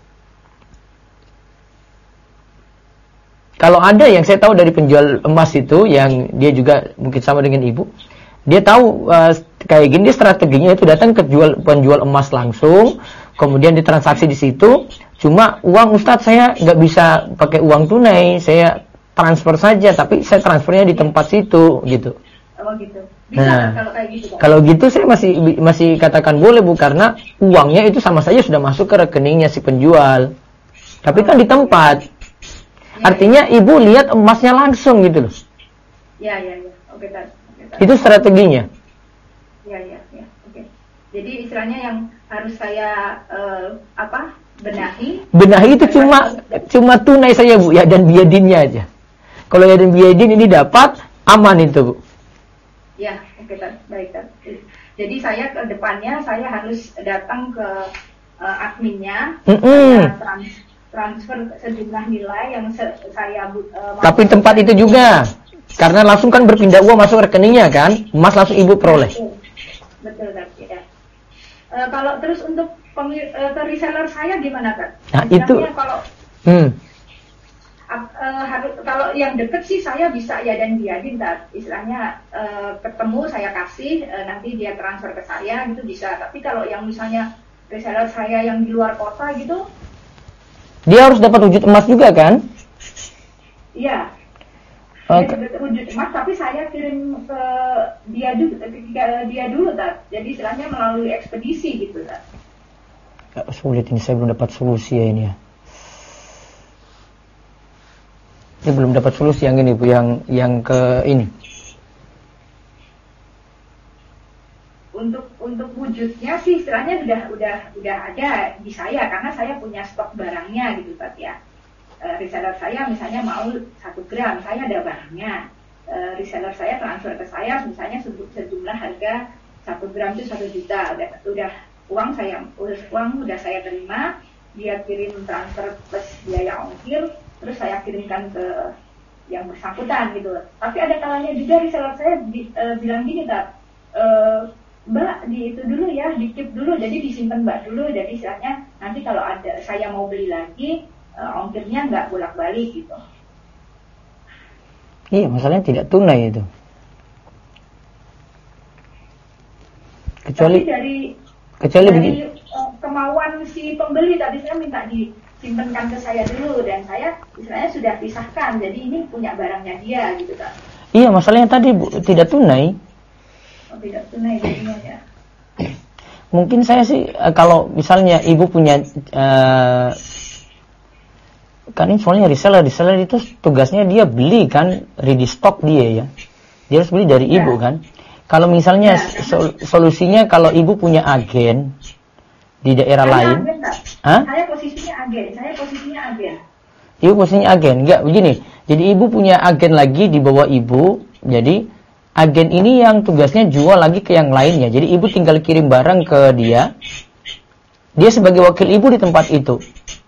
Kalau ada yang saya tahu dari penjual emas itu, yang dia juga mungkin sama dengan ibu, dia tahu kayak gini, dia strateginya itu datang ke penjual emas langsung, kemudian ditransaksi di situ. Cuma uang Ustadz saya nggak bisa pakai uang tunai, saya transfer saja, tapi saya transfernya di tempat situ, gitu. Oh gitu. Bisa kalau kayak gitu. Kalau gitu saya masih katakan boleh Bu, karena uangnya itu sama saja sudah masuk ke rekeningnya si penjual. Tapi kan di tempat. Artinya ibu lihat emasnya langsung gitu loh. Ya. Oke, Tat. Itu strateginya. Ya. Oke. Jadi istilahnya yang harus saya benahi. Benahi itu cuma tunai saja Bu, ya dan biadinnya aja. Kalau ya dan biadin ini dapat aman itu Bu. Ya, oke, baik. Jadi saya ke depannya saya harus datang ke adminnya, transfer sejumlah nilai yang saya tapi tempat itu juga, karena langsung kan berpindah uang masuk rekeningnya kan, emas langsung ibu peroleh. Betul ya. Kalau terus untuk ke reseller saya gimana Kak? Nah itu. Kalau kalau yang deket sih saya bisa ya dan biadin, istilahnya ketemu saya kasih, nanti dia transfer ke saya gitu bisa. Tapi kalau yang misalnya reseller saya yang di luar kota gitu, dia harus dapat wujud emas juga kan? Iya. Wujud emas, tapi saya kirim ke dia dulu jadi istilahnya melalui ekspedisi gitu Sulit ini, saya belum dapat solusi ya ini ya. Ini belum dapat solusi yang ini Bu, yang ke ini. Untuk wujudnya sih istilahnya udah ada di saya karena saya punya stok barangnya gitu ya. Reseller saya misalnya mau 1 gram, saya ada barangnya. Reseller saya transfer ke saya misalnya sejumlah harga 1 gram itu 1 juta. Udah uang udah saya terima, dia kirim transfer plus biaya ongkir, terus saya kirimkan ke yang bersangkutan gitu. Tapi ada kalanya juga reseller saya bilang gini Mbak, di itu dulu ya, di keep dulu, jadi disimpan Mbak dulu, jadi istilahnya nanti kalau ada saya mau beli lagi, ongkirnya nggak bolak-balik gitu. Iya, masalahnya tidak tunai itu. Kecuali dari kemauan si pembeli tadi saya minta disimpankan ke saya dulu dan saya istilahnya sudah pisahkan, jadi ini punya barangnya dia gitu Kak. Iya, masalahnya tadi Bu, tidak tunai. Tidak tunai jadinya ya. Mungkin saya sih kalau misalnya ibu punya kan ini soalnya reseller itu tugasnya dia beli kan, ready stock dia ya. Dia harus beli dari ibu kan. Kalau misalnya solusinya kalau ibu punya agen di daerah lain. Saya posisinya agen. Ibu posisinya agen. Enggak, begini. Jadi ibu punya agen lagi di bawah ibu. Jadi agen ini yang tugasnya jual lagi ke yang lainnya. Jadi ibu tinggal kirim barang ke dia. Dia sebagai wakil ibu di tempat itu.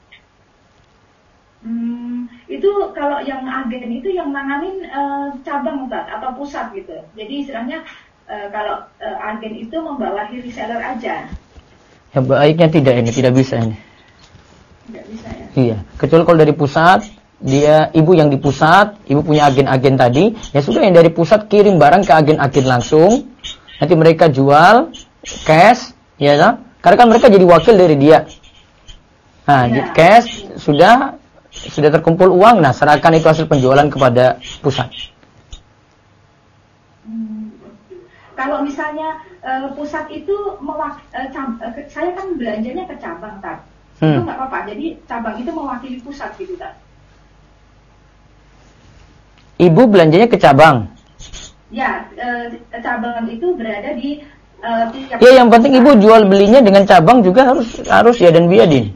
Itu kalau yang agen itu yang nanganin cabang atau pusat gitu. Jadi istilahnya kalau agen itu membawahi reseller aja. Ya baiknya tidak bisa ini. Tidak bisa ya. Iya, kecuali kalau dari pusat. Dia ibu yang di pusat, ibu punya agen-agen tadi, ya sudah yang dari pusat kirim barang ke agen-agen langsung, nanti mereka jual cash, ya kan? Karena kan mereka jadi wakil dari dia. Nah, cash sudah terkumpul uang, nah serahkan itu hasil penjualan kepada pusat. Kalau misalnya pusat itu saya kan belanjanya ke cabang itu nggak apa-apa. Jadi cabang itu mewakili pusat gitu Ibu belanjanya ke cabang? Ya, cabang itu berada di tiap. Ya, yang penting ibu jual belinya dengan cabang juga harus ya dan biadin.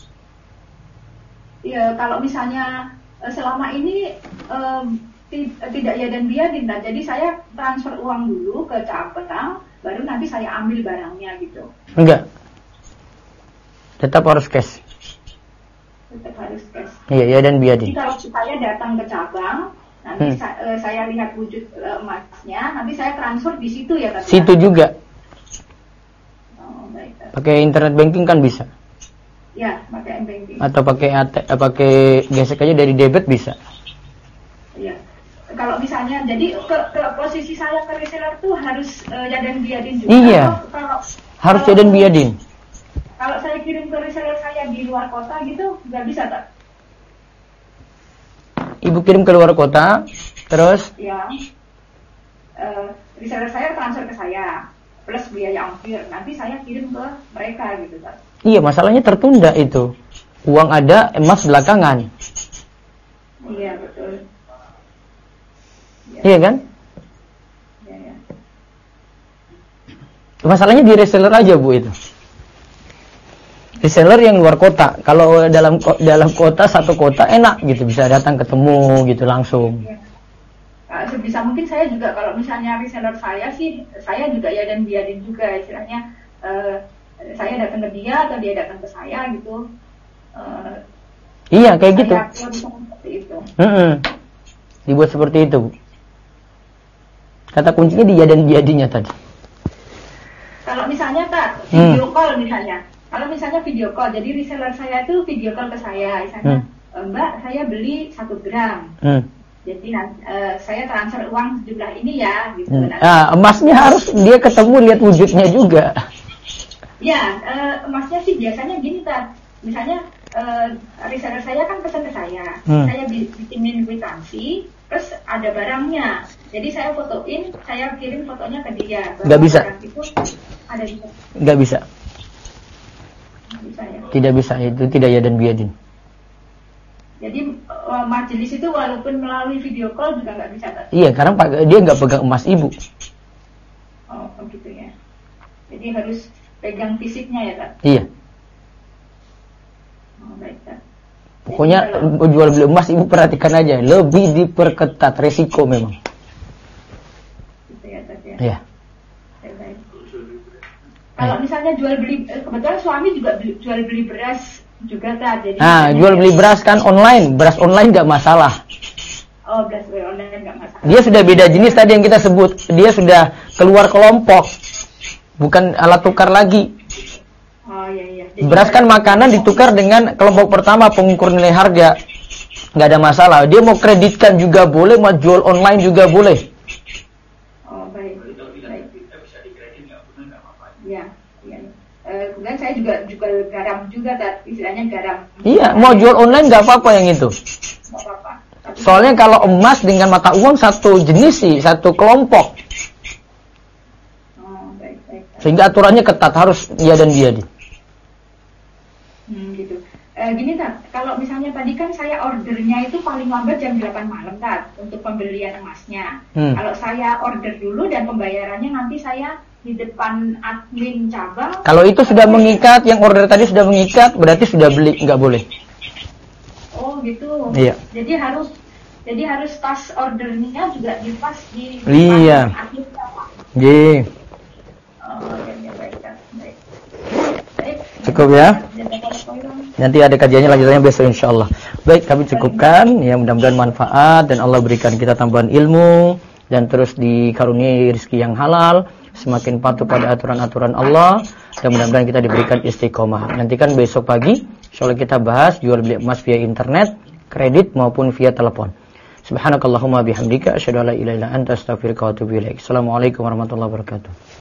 Ya, kalau misalnya selama ini tidak ya dan biadin, jadi saya transfer uang dulu ke cabang, baru nanti saya ambil barangnya gitu. Enggak. Tetap harus cash. Tetap harus cash. Iya, ya dan biadin. Jadi kalau saya datang ke cabang, nanti saya lihat wujud emasnya, nanti saya transfer di situ ya Kak? Situ juga. Oh, baik. Pakai internet banking kan bisa. Ya, pakai banking. Atau pakai gesek aja dari debit bisa. Iya. Kalau misalnya jadi ke posisi saya ke reseller tuh harus ya dan biadin juga. Iya. Harus ya dan biadin. Kalau saya kirim ke reseller saya di luar kota gitu, nggak bisa Kak? Ibu kirim ke luar kota, terus? Ya, reseller saya transfer ke saya, plus biaya ongkir. Nanti saya kirim ke mereka gitu kan. Iya, masalahnya tertunda itu. Uang ada, emas belakangan. Iya, betul. Iya kan? Iya. Masalahnya di reseller aja Bu itu. Reseller yang luar kota. Kalau dalam kota, satu kota enak gitu, bisa datang ketemu gitu langsung. Ya. Sebisa mungkin saya juga kalau misalnya reseller saya sih, saya juga ya dan biarin juga istilahnya saya datang ke dia atau dia datang ke saya gitu. Iya kayak gitu. Seperti itu. Dibuat seperti itu. Kata kuncinya dia dan biadinya tadi. Kalau misalnya Kak, video call misalnya. Kalau misalnya video call, jadi reseller saya itu video call ke saya, misalnya Mbak, saya beli 1 gram. Jadi saya transfer uang sejumlah ini ya, gitu. Emasnya harus dia ketemu lihat wujudnya juga. Ya, emasnya sih biasanya gini Kak. Misalnya reseller saya kan pesan ke saya, saya bikinin kwitansi, terus ada barangnya. Jadi saya fotoin, saya kirim fotonya ke dia. Nggak bisa. Itu ada di. Nggak bisa. Bisa, ya? Tidak bisa, itu tidak ya dan biadin. Jadi majelis itu walaupun melalui video call juga nggak bisa Kak? Iya, karena dia nggak pegang emas ibu. Oh gitu ya. Jadi harus pegang fisiknya ya Kak? Iya. Oh baik Kak. Pokoknya jual beli emas ibu perhatikan aja, lebih diperketat, resiko memang. Gitu ya Kak ya? Iya. Baik. Kalau misalnya jual beli, kebetulan suami juga jual beli beras juga Kak. Jadi jual beli beras kan online, beras online nggak masalah. Oh, beras online nggak masalah. Dia sudah beda jenis tadi yang kita sebut, dia sudah keluar kelompok, bukan alat tukar lagi. Oh iya. Jadi beras kan makanan ditukar dengan kelompok pertama pengukur nilai harga, nggak ada masalah. Dia mau kreditkan juga boleh, mau jual online juga boleh. Oh baik. Iya. Kemudian saya juga jual garam juga, istilahnya garam. Iya, mau jual online nggak apa-apa yang itu. Nggak apa-apa. Soalnya kalau emas dengan mata uang satu jenis sih, satu kelompok. Oh baik. Sehingga aturannya ketat, harus dia dan biadi. Gitu. Gini Tat, kalau misalnya tadi kan saya ordernya itu paling lambat jam 8 malam Tat, untuk pembelian emasnya. Kalau saya order dulu dan pembayarannya nanti saya di depan admin cabang. Kalau itu sudah mengikat, yang order tadi sudah mengikat, berarti sudah beli, nggak boleh. Oh gitu. Iya. Jadi harus tas ordernya juga dipas di depan admin cabang. Iya. Oh ya baik. Cukup ya. Nanti ada kajiannya lanjutannya besok insyaallah. Baik, kami cukupkan. Ya mudah-mudahan manfaat dan Allah berikan kita tambahan ilmu dan terus dikaruniai rezeki yang halal. Semakin patuh pada aturan-aturan Allah dan mudah-mudahan kita diberikan istiqomah. Nanti kan besok pagi insyaallah kita bahas jual beli emas via internet, kredit maupun via telepon. Subhanakallahumma bihamdika asyhadu an la ilaha illa anta astaghfiruka wa atubu ilaik. Assalamualaikum warahmatullahi wabarakatuh.